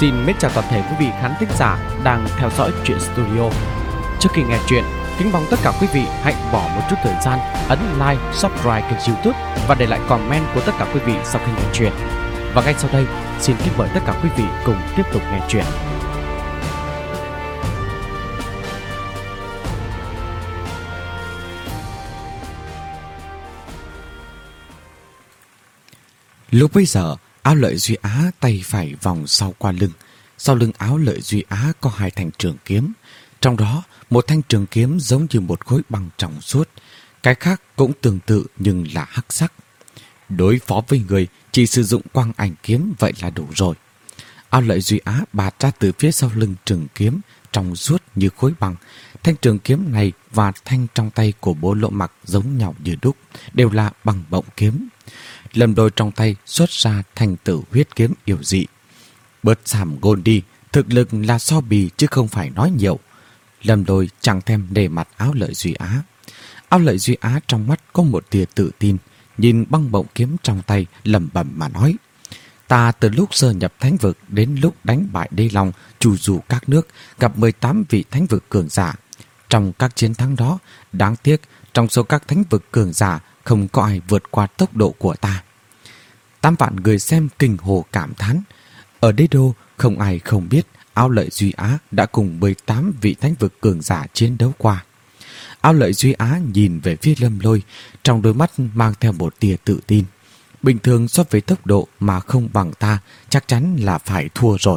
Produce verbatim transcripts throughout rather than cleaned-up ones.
Xin mến chào toàn thể quý vị khán thính giả đang theo dõi Truyện Studio. Trước khi nghe chuyện, kính mong tất cả quý vị hãy bỏ một chút thời gian ấn like, subscribe kênh YouTube và để lại comment của tất cả quý vị sau khi nghe chuyện. Và ngay sau đây, xin kính mời tất cả quý vị cùng tiếp tục nghe chuyện. Lúc bấy giờ, áo Lợi Duy Á tay phải vòng sau qua lưng. Sau lưng áo Lợi Duy Á có hai thanh trường kiếm. Trong đó, một thanh trường kiếm giống như một khối băng trong suốt. Cái khác cũng tương tự nhưng là hắc sắc. Đối phó với người, chỉ sử dụng quang ảnh kiếm vậy là đủ rồi. Áo Lợi Duy Á bạt ra từ phía sau lưng trường kiếm, trong suốt như khối băng. Thanh trường kiếm này và thanh trong tay của Bố Lỗ Mặc giống nhau như đúc, đều là bằng bổng kiếm. Lâm Lôi trong tay xuất ra thanh tử huyết kiếm yêu dị. Bớt giảm gôn đi, thực lực là so bì chứ không phải nói nhiều. Lâm Lôi chẳng thèm để mặt áo Lợi Duy Á. Áo Lợi Duy Á trong mắt có một tia tự tin, nhìn băng bổng kiếm trong tay lẩm bẩm mà nói: Ta từ lúc sơ nhập thánh vực đến lúc đánh bại Đế Long, trù dù các nước, gặp mười tám vị thánh vực cường giả. Trong các chiến thắng đó, đáng tiếc trong số các thánh vực cường giả không có ai vượt qua tốc độ của ta. Tám vạn người xem kinh hồ cảm thán. Ở Đế Đô không ai không biết áo Lợi Duy Á đã cùng mười tám vị thánh vực cường giả chiến đấu qua. Áo Lợi Duy Á nhìn về phía Lâm Lôi, trong đôi mắt mang theo một tia tự tin. Bình thường so với tốc độ mà không bằng ta, chắc chắn là phải thua rồi.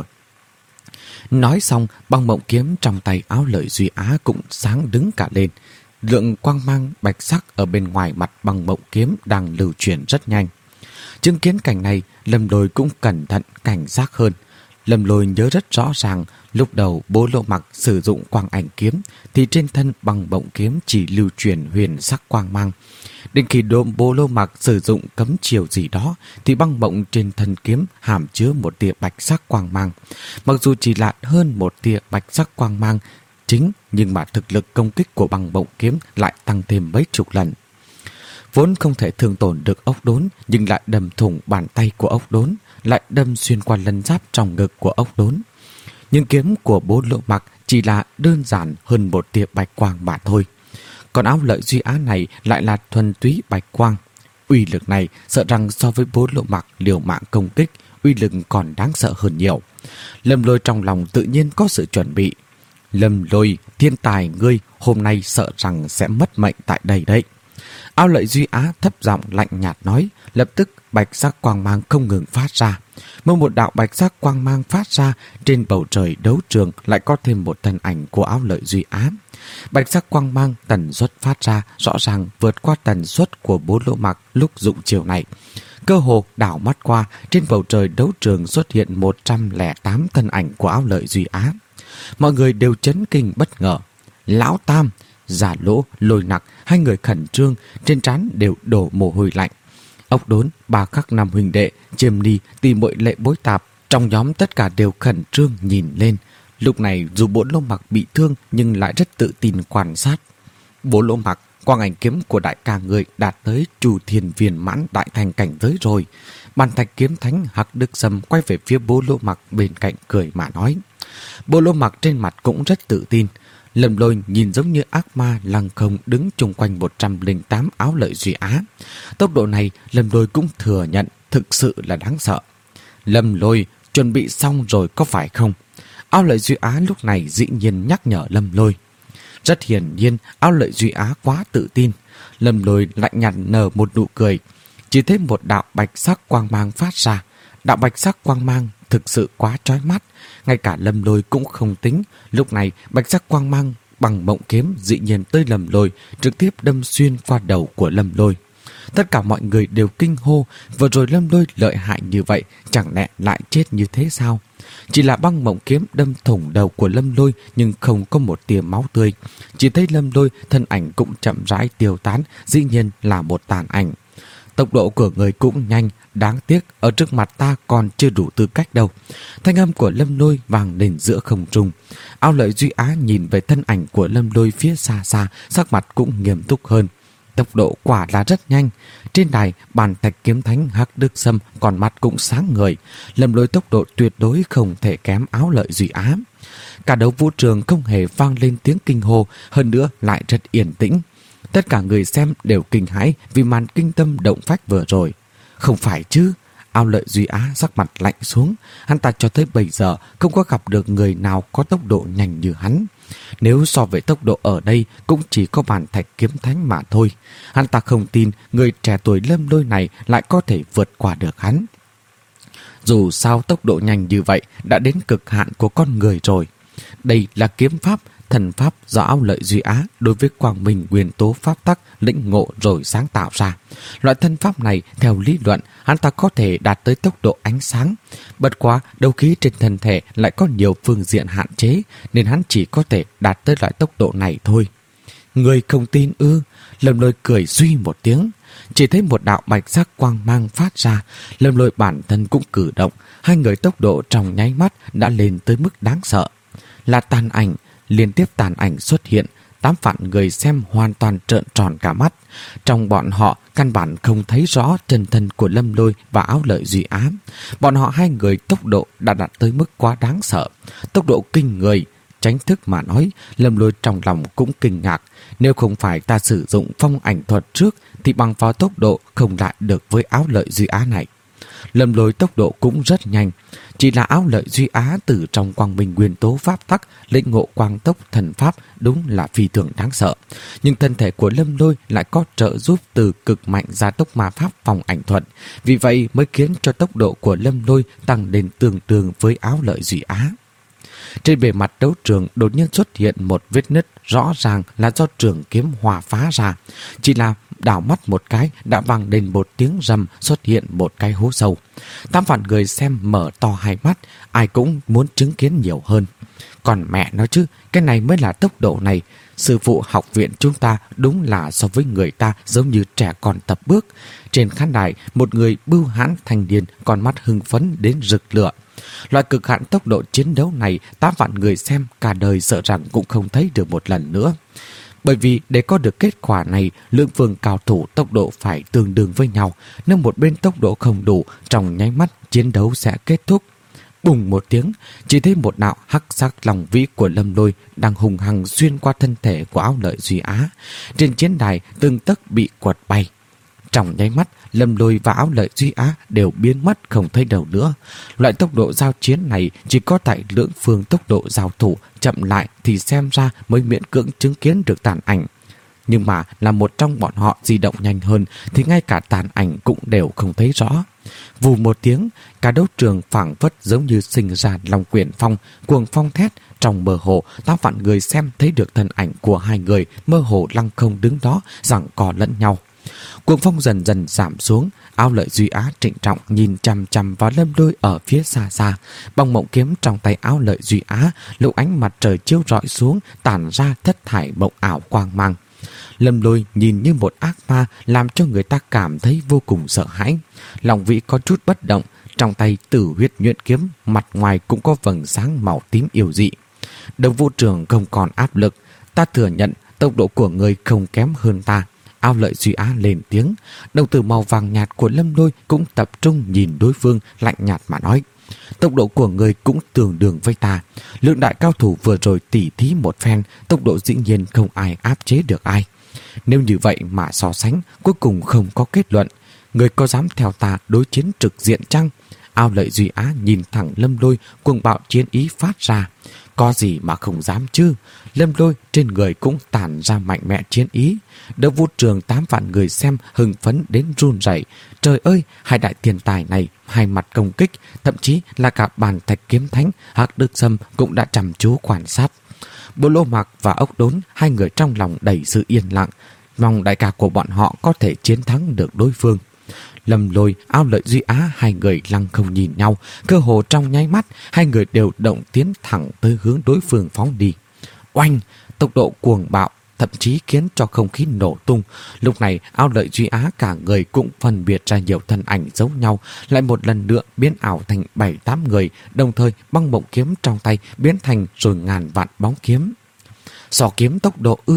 Nói xong, băng mộng kiếm trong tay áo Lợi Duy Á cũng sáng đứng cả lên. Lượng quang mang bạch sắc ở bên ngoài mặt băng mộng kiếm đang lưu chuyển rất nhanh. Chứng kiến cảnh này, Lâm Lôi cũng cẩn thận cảnh giác hơn. Lâm Lôi nhớ rất rõ ràng, lúc đầu Bố Lỗ Mặc sử dụng quang ảnh kiếm thì trên thân băng mộng kiếm chỉ lưu truyền huyền sắc quang mang. Đến khi đốm Bố Lỗ Mặc sử dụng cấm chiều gì đó thì băng mộng trên thân kiếm hàm chứa một tia bạch sắc quang mang. Mặc dù chỉ là hơn một tia bạch sắc quang mang chính, nhưng mà thực lực công kích của băng mộng kiếm lại tăng thêm mấy chục lần. Vốn không thể thương tổn được ốc đốn, nhưng lại đâm thủng bàn tay của ốc đốn, lại đâm xuyên qua lân giáp trong ngực của ốc đốn. Nhưng kiếm của Bố Lỗ Mặc chỉ là đơn giản hơn một tia bạch quang mà thôi. Còn áo Lợi Duy Á này lại là thuần túy bạch quang. Uy lực này sợ rằng so với Bố Lỗ Mặc liều mạng công kích, uy lực còn đáng sợ hơn nhiều. Lâm Lôi trong lòng tự nhiên có sự chuẩn bị. Lâm Lôi, thiên tài ngươi hôm nay sợ rằng sẽ mất mệnh tại đây đấy. Áo Lợi Duy Á thấp giọng lạnh nhạt nói, lập tức bạch sắc quang mang không ngừng phát ra. มื่một đạo bạch sắc quang mang phát ra, trên bầu trời đấu trường lại có thêm một thân ảnh của áo Lợi Duy Á. Bạch sắc quang mang tần suất phát ra rõ ràng vượt qua tần suất của Bố Lỗ Mặc lúc dụng chiều này. Cơ hồ đảo mắt qua, trên bầu trời đấu trường xuất hiện một trăm lẻ tám thân ảnh của áo Lợi Duy Á. Mọi người đều chấn kinh bất ngờ. Lão Tam, Giả Lỗ, Lôi Nặc, hai người khẩn trương, trên trán đều đổ mồ hôi lạnh. Ốc Đốn, Ba Khắc năm huynh đệ, Chiêm Ni, Tỷ Muội Lệ Bối Tạp, trong nhóm tất cả đều khẩn trương nhìn lên. Lúc này dù Bố Lỗ Mặc bị thương nhưng lại rất tự tin quan sát. Bố Lỗ Mặc, quang ảnh kiếm của đại ca người đạt tới Trù Thiên Viên Mãn đại thành cảnh giới rồi. Bàn Thạch kiếm thánh Hắc Đức Sâm quay về phía Bố Lỗ Mặc bên cạnh cười mà nói. Bố Lỗ Mặc trên mặt cũng rất tự tin. Lâm Lôi nhìn giống như ác ma lăng không đứng chung quanh một trăm lẻ tám áo Lợi Duy Á. Tốc độ này Lâm Lôi cũng thừa nhận thực sự là đáng sợ. Lâm Lôi, chuẩn bị xong rồi có phải không? Áo Lợi Duy Á lúc này dĩ nhiên nhắc nhở Lâm Lôi. Rất hiển nhiên áo Lợi Duy Á quá tự tin. Lâm Lôi lạnh nhạt nở một nụ cười. Chỉ thấy một đạo bạch sắc quang mang phát ra. Đạo bạch sắc quang mang thực sự quá chói mắt. Ngay cả Lâm Lôi cũng không tính. Lúc này bạch sắc quang mang bằng mộng kiếm dĩ nhiên tới Lâm Lôi, trực tiếp đâm xuyên qua đầu của Lâm Lôi. Tất cả mọi người đều kinh hô. Vừa rồi Lâm Lôi lợi hại như vậy, chẳng lẽ lại chết như thế sao? Chỉ là băng mộng kiếm đâm thủng đầu của Lâm Lôi, nhưng không có một tia máu tươi. Chỉ thấy Lâm Lôi thân ảnh cũng chậm rãi tiêu tán, dĩ nhiên là một tàn ảnh. Tốc độ của người cũng nhanh, đáng tiếc ở trước mặt ta còn chưa đủ tư cách đâu. Thanh âm của Lâm Lôi vang lên giữa không trung. Áo Lợi Duy Á nhìn về thân ảnh của Lâm Lôi phía xa xa, sắc mặt cũng nghiêm túc hơn. tốc độ quả là rất nhanh. Trên đài, bàn thạch kiếm thánh Hắc Đức Sâm còn mắt cũng sáng người. Lâm Lôi tốc độ tuyệt đối không thể kém Áo Lợi Duy Á. Cả đấu vũ trường không hề vang lên tiếng kinh hô, hơn nữa lại rất yên tĩnh. Tất cả người xem đều kinh hãi vì màn kinh tâm động phách vừa rồi. Không phải chứ? Áo Lợi Duy Á sắc mặt lạnh xuống. Hắn ta cho tới bây giờ không có gặp được người nào có tốc độ nhanh như hắn. Nếu so với tốc độ ở đây cũng chỉ có bàn thạch kiếm thánh mà thôi. Hắn ta không tin người trẻ tuổi Lâm Lôi này lại có thể vượt qua được hắn. Dù sao tốc độ nhanh như vậy đã đến cực hạn của con người rồi. Đây là kiếm pháp, thần pháp do Áo Lợi Duy Á đối với quang minh nguyên tố pháp tắc lĩnh ngộ rồi sáng tạo ra. Loại thân pháp này theo lý luận hắn ta có thể đạt tới tốc độ ánh sáng. Bất quá đấu khí trên thân thể lại có nhiều phương diện hạn chế nên hắn chỉ có thể đạt tới loại tốc độ này thôi. Người không tin ư? Lâm Lôi cười suy một tiếng. Chỉ thấy một đạo bạch sắc quang mang phát ra. Lâm Lôi bản thân cũng cử động. Hai người tốc độ trong nháy mắt đã lên tới mức đáng sợ. Là tàn ảnh. Liên tiếp tàn ảnh xuất hiện. Tám vạn người xem hoàn toàn trợn tròn cả mắt. Trong bọn họ căn bản không thấy rõ chân thân của Lâm Lôi và Áo Lợi Duy Á. Bọn họ hai người tốc độ đã đạt tới mức quá đáng sợ. Tốc độ kinh người. Tránh thức mà nói, Lâm Lôi trong lòng cũng kinh ngạc. Nếu không phải ta sử dụng phong ảnh thuật trước thì bằng vào tốc độ không lại được với Áo Lợi Duy Á này. Lâm Lôi tốc độ cũng rất nhanh. Chỉ là Áo Lợi Duy Á từ trong quang minh nguyên tố pháp tắc lĩnh ngộ quang tốc thần pháp đúng là phi thường đáng sợ. Nhưng thân thể của Lâm Lôi lại có trợ giúp từ cực mạnh gia tốc ma pháp phong ảnh thuật. Vì vậy mới khiến cho tốc độ của Lâm Lôi tăng đến tương đương với Áo Lợi Duy Á. Trên bề mặt đấu trường đột nhiên xuất hiện một vết nứt rõ ràng là do trường kiếm hòa phá ra. Chỉ là đảo mắt một cái đã vang lên một tiếng rầm, xuất hiện một cái hố sâu. Tám vạn người xem mở to hai mắt, ai cũng muốn chứng kiến nhiều hơn. Còn mẹ nói chứ, cái này mới là tốc độ này. Sư phụ học viện chúng ta đúng là so với người ta giống như trẻ con tập bước. Trên khán đài, một người bưu hãn thanh niên còn mắt hưng phấn đến rực lửa. Loại cực hạn tốc độ chiến đấu này tám vạn người xem cả đời sợ rằng cũng không thấy được một lần nữa. Bởi vì để có được kết quả này, lượng phương cao thủ tốc độ phải tương đương với nhau. Nếu một bên tốc độ không đủ, trong nháy mắt chiến đấu sẽ kết thúc. Bùng một tiếng, chỉ thấy một đạo hắc sắc lòng vĩ của Lâm Lôi đang hùng hằng xuyên qua thân thể của Áo Lợi Duy Á. Trên chiến đài từng tấc bị quật bay. Trong nháy mắt, Lâm Lôi và Áo Lợi Duy Á đều biến mất không thấy đâu nữa. Loại tốc độ giao chiến này chỉ có tại lưỡng phương tốc độ giao thủ chậm lại thì xem ra mới miễn cưỡng chứng kiến được tàn ảnh. Nhưng mà là một trong bọn họ di động nhanh hơn thì ngay cả tàn ảnh cũng đều không thấy rõ. Vù một tiếng, cả đấu trường phảng phất giống như sinh ra lòng quyển phong, cuồng phong thét. Trong mơ hồ, tám vạn người xem thấy được thân ảnh của hai người mơ hồ lăng không đứng đó giằng co lẫn nhau. Cuồng phong dần dần giảm xuống. Áo Lợi Duy Á trịnh trọng nhìn chằm chằm vào Lâm Lôi ở phía xa xa. Băng mộng kiếm trong tay Áo Lợi Duy Á lúc ánh mặt trời chiếu rọi xuống tản ra thất thải mộng ảo quang mang. Lâm Lôi nhìn như một ác ma làm cho người ta cảm thấy vô cùng sợ hãi. Lòng vĩ có chút bất động, trong tay Tử Huyết Nhuyễn kiếm mặt ngoài cũng có vầng sáng màu tím yêu dị. Đấu vũ trường không còn áp lực, ta thừa nhận tốc độ của người không kém hơn ta. Áo Lợi Duy Á lên tiếng. Đồng tử màu vàng nhạt của Lâm Lôi cũng tập trung nhìn đối phương, lạnh nhạt mà nói: tốc độ của người cũng tương đương với ta. Lượng đại cao thủ vừa rồi tỉ thí một phen, tốc độ dĩ nhiên không ai áp chế được ai. Nếu như vậy mà so sánh, cuối cùng không có kết luận. Người có dám theo ta đối chiến trực diện chăng? Áo Lợi Duy Á nhìn thẳng Lâm Lôi, cuồng bạo chiến ý phát ra. Có gì mà không dám chứ? Lâm Lôi trên người cũng tản ra mạnh mẽ chiến ý. Đấu vũ trường tám vạn người xem hưng phấn đến run rẩy. Trời ơi, hai đại tiền tài này hai mặt công kích, thậm chí là cả bàn thạch kiếm thánh Hắc Đức Sâm cũng đã chăm chú quan sát. Bố Lô Mạc và Ốc Đốn, hai người trong lòng đầy sự yên lặng, mong đại ca của bọn họ có thể chiến thắng được đối phương. Lâm Lôi, Áo Lợi Duy Á hai người lăng không nhìn nhau, cơ hồ trong nháy mắt hai người đều động tiến thẳng tới hướng đối phương phóng đi. Oanh, tốc độ cuồng bạo thậm chí khiến cho không khí nổ tung. Lúc này Áo Lợi Duy Á cả người cũng phân biệt ra nhiều thân ảnh giống nhau, lại một lần nữa biến ảo thành bảy tám người, đồng thời băng mộng kiếm trong tay biến thành rồi ngàn vạn bóng kiếm. Sò kiếm tốc độ ư?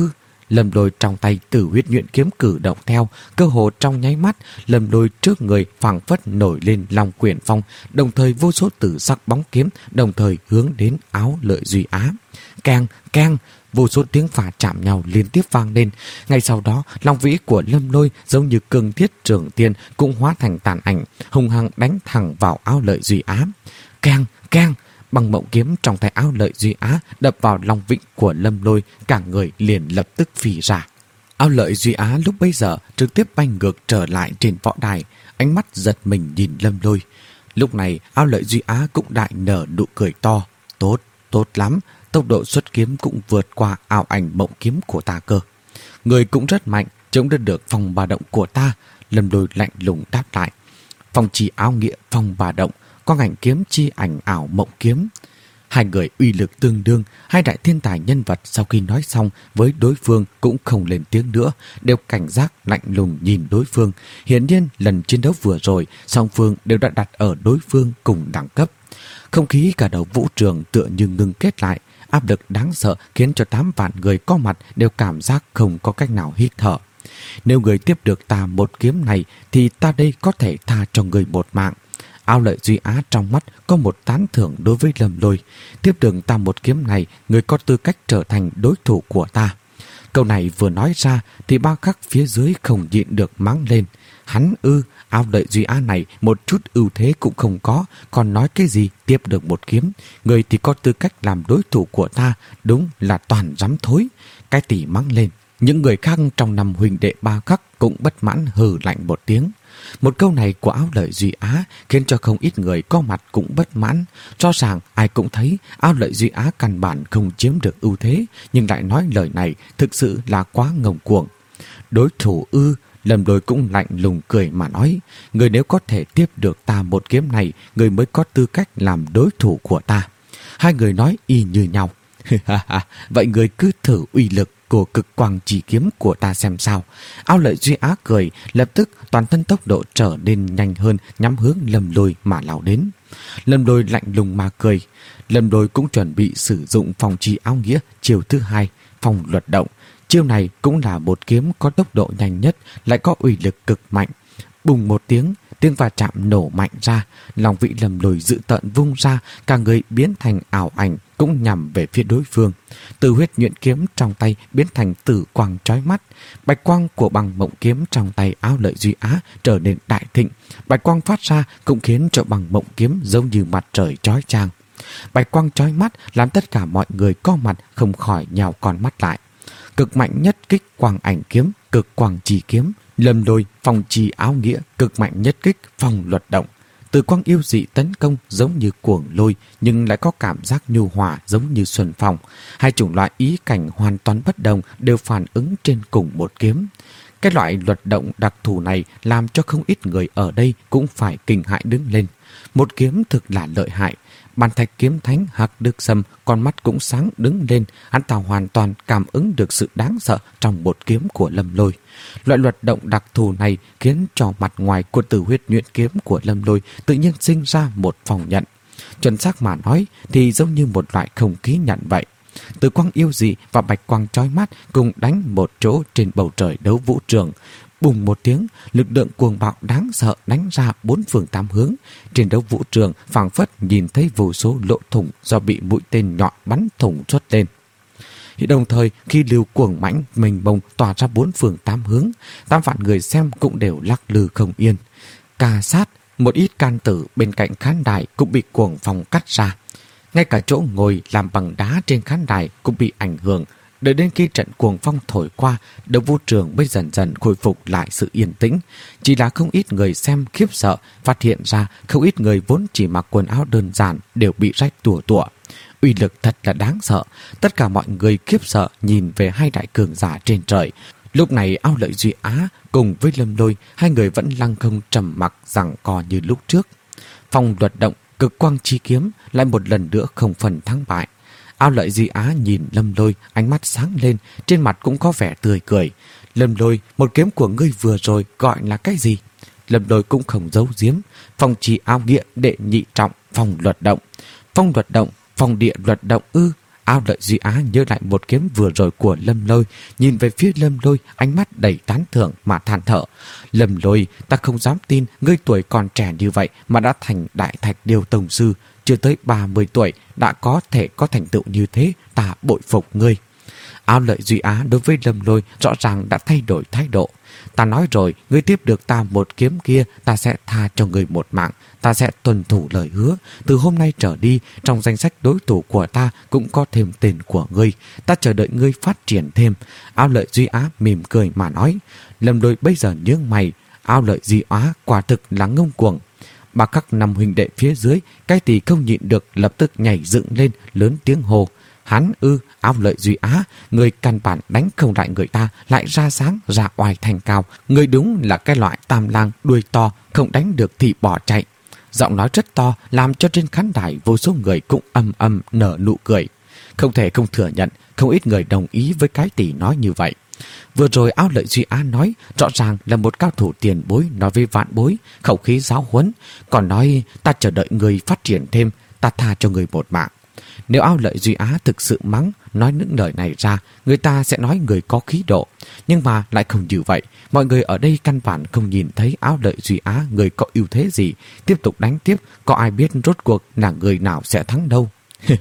Lâm Lôi trong tay Tử Huyết Nhuyễn kiếm cử động theo, cơ hồ trong nháy mắt, Lâm Lôi trước người phảng phất nổi lên Long Quyển Phong, đồng thời vô số tử sắc bóng kiếm đồng thời hướng đến Áo Lợi Duy Á. Keng, keng, vô số tiếng phả chạm nhau liên tiếp vang lên. Ngay sau đó, long vĩ của Lâm Lôi giống như cương thiết trường tiên cũng hóa thành tàn ảnh, hung hăng đánh thẳng vào Áo Lợi Duy Á. Keng, keng, bằng mộng kiếm trong tay Áo Lợi Duy Á đập vào long vĩ của Lâm Lôi, cả người liền lập tức phì ra. Áo Lợi Duy Á lúc bấy giờ trực tiếp bay ngược trở lại trên võ đài, ánh mắt giật mình nhìn Lâm Lôi. Lúc này Áo Lợi Duy Á cũng đại nở nụ cười to. Tốt, tốt lắm, tốc độ xuất kiếm cũng vượt qua ảo ảnh mộng kiếm của ta cơ. Người cũng rất mạnh, chống đỡ được phong ba động của ta. Lâm Lôi lạnh lùng đáp lại. Phong chi áo nghĩa phong ba động, con ảnh kiếm chi ảnh ảo mộng kiếm. Hai người uy lực tương đương, hai đại thiên tài nhân vật sau khi nói xong với đối phương cũng không lên tiếng nữa, đều cảnh giác lạnh lùng nhìn đối phương. Hiển nhiên lần chiến đấu vừa rồi, song phương đều đã đặt ở đối phương cùng đẳng cấp. Không khí cả đầu vũ trường tựa như ngưng kết lại, áp lực đáng sợ khiến cho tám vạn người có mặt đều cảm giác không có cách nào hít thở. Nếu người tiếp được ta một kiếm này thì ta đây có thể tha cho người một mạng. Áo Lợi Duy Á trong mắt có một tán thưởng đối với Lâm Lôi. Tiếp được ta một kiếm này, người có tư cách trở thành đối thủ của ta. Câu này vừa nói ra thì ba khắc phía dưới không nhịn được mắng lên. Hắn ư, Áo Lợi Duy Á này một chút ưu thế cũng không có, còn nói cái gì tiếp được một kiếm. Người thì có tư cách làm đối thủ của ta, đúng là toàn dám thối. Cái tỷ mắng lên. Những người khác trong năm huynh đệ ba khắc cũng bất mãn hừ lạnh một tiếng. Một câu này của Áo Lợi Duy Á khiến cho không ít người có mặt cũng bất mãn. Rõ ràng ai cũng thấy Áo Lợi Duy Á căn bản không chiếm được ưu thế, nhưng lại nói lời này thực sự là quá ngông cuồng. Đối thủ ư? Lâm Lôi cũng lạnh lùng cười mà nói, người nếu có thể tiếp được ta một kiếm này, người mới có tư cách làm đối thủ của ta. Hai người nói y như nhau. Vậy người cứ thử uy lực của cực quang chỉ kiếm của ta xem sao. Áo Lợi Duy Á cười, lập tức toàn thân tốc độ trở nên nhanh hơn, nhắm hướng Lâm Lôi mà lao đến. Lâm Lôi lạnh lùng mà cười. Lâm Lôi cũng chuẩn bị sử dụng phong chi áo nghĩa chiêu thứ hai, phong luật động. Chiêu này cũng là một kiếm có tốc độ nhanh nhất, lại có uy lực cực mạnh. Bùng một tiếng, tiếng va chạm nổ mạnh ra, lòng vĩ Lâm Lôi dự tợn vung ra, cả người biến thành ảo ảnh cũng nhằm về phía đối phương. Tử Huyết Nhuyễn kiếm trong tay biến thành tử quang chói mắt. Bạch quang của bằng mộng kiếm trong tay Áo Lợi Duy Á trở nên đại thịnh. Bạch quang phát ra cũng khiến cho bằng mộng kiếm giống như mặt trời chói chang. Bạch quang chói mắt làm tất cả mọi người có mặt không khỏi nhào con mắt lại. Cực mạnh nhất kích quang ảnh kiếm, cực quang chỉ kiếm. Lâm Lôi phong chi áo nghĩa, cực mạnh nhất kích phong luật động. Từ quang yêu dị tấn công giống như cuồng lôi, nhưng lại có cảm giác nhu hòa giống như xuân phong. Hai chủng loại ý cảnh hoàn toàn bất đồng đều phản ứng trên cùng một kiếm. Cái loại luật động đặc thù này làm cho không ít người ở đây cũng phải kinh hãi đứng lên. Một kiếm thực là lợi hại. Bàn thạch kiếm thánh Hạc Đức Sâm con mắt cũng sáng đứng lên, hắn ta hoàn toàn cảm ứng được sự đáng sợ trong một kiếm của Lâm Lôi. Loại luật động đặc thù này khiến cho mặt ngoài của Tử Huyết Nhuyễn kiếm của Lâm Lôi tự nhiên sinh ra một phòng nhận. Chuẩn xác mà nói thì giống như một loại không khí nhận vậy. Từ quang yêu dị và bạch quang chói mắt cùng đánh một chỗ trên bầu trời đấu vũ trường. Bùng một tiếng, lực lượng cuồng bạo đáng sợ đánh ra bốn phương tám hướng. Trên đấu vũ trường phảng phất nhìn thấy vô số lỗ thủng do bị mũi tên nhọn bắn thủng xuất lên. Đồng thời khi lưu cuồng mãnh mênh mông tỏa ra bốn phương tám hướng, tám vạn người xem cũng đều lắc lư không yên. Ca sát, một ít can tử bên cạnh khán đài cũng bị cuồng phong cắt ra. Ngay cả chỗ ngồi làm bằng đá trên khán đài cũng bị ảnh hưởng. Đợi đến khi trận cuồng phong thổi qua, đấu vũ trường mới dần dần khôi phục lại sự yên tĩnh. Chỉ là không ít người xem khiếp sợ, phát hiện ra không ít người vốn chỉ mặc quần áo đơn giản đều bị rách tủa tủa. Uy lực thật là đáng sợ. Tất cả mọi người khiếp sợ nhìn về hai đại cường giả trên trời. Lúc này Áo Lợi Duy Á cùng với Lâm Lôi, hai người vẫn lăng không trầm mặc giằng co như lúc trước. Phong luật động, cực quang chi kiếm lại một lần nữa không phần thắng bại. Áo Lợi Duy Á nhìn Lâm Lôi, ánh mắt sáng lên, trên mặt cũng có vẻ tươi cười. Lâm Lôi, một kiếm của ngươi vừa rồi gọi là cái gì? Lâm Lôi cũng không giấu giếm. Phong chi áo nghĩa đệ nhị trọng, phong luật động. Phong luật động, phong địa luật động ư? Ao Lợi Duy Á nhớ lại một kiếm vừa rồi của Lâm Lôi, nhìn về phía Lâm Lôi, ánh mắt đầy tán thưởng mà than thở. Lâm Lôi, ta không dám tin ngươi tuổi còn trẻ như vậy mà đã thành Đại Thạch Điêu Tông sư, chưa tới ba mươi tuổi đã có thể có thành tựu như thế, ta bội phục ngươi. Ao Lợi Duy Á đối với Lâm Lôi rõ ràng đã thay đổi thái độ. Ta nói rồi, ngươi tiếp được ta một kiếm kia, ta sẽ tha cho ngươi một mạng, ta sẽ tuân thủ lời hứa. Từ hôm nay trở đi, trong danh sách đối thủ của ta cũng có thêm tên của ngươi, ta chờ đợi ngươi phát triển thêm. Ao Lợi Duy Á mỉm cười mà nói. Lâm Lôi bây giờ nhướng mày, Ao Lợi Duy Á quả thực là ngông cuồng. Ba các năm huynh đệ phía dưới, cái tỷ không nhịn được lập tức nhảy dựng lên, lớn tiếng hô. Hắn ư? Ao Lợi Duy Á, người căn bản đánh không lại người ta, lại ra sáng ra oai thành cao. Người đúng là cái loại tam lang đuôi to, không đánh được thì bỏ chạy. Giọng nói rất to, làm cho trên khán đài vô số người cũng âm âm nở nụ cười. Không thể không thừa nhận, không ít người đồng ý với cái tỷ nói như vậy. Vừa rồi Ao Lợi Duy Á nói rõ ràng là một cao thủ tiền bối nói với vạn bối, khẩu khí giáo huấn, còn nói ta chờ đợi người phát triển thêm, ta tha cho người một mạng. Nếu Ao Lợi Duy Á thực sự mắng, nói những lời này ra, người ta sẽ nói người có khí độ. Nhưng mà lại không như vậy. Mọi người ở đây căn bản không nhìn thấy Ao Lợi Duy Á người có ưu thế gì. Tiếp tục đánh tiếp, có ai biết rốt cuộc là người nào sẽ thắng đâu.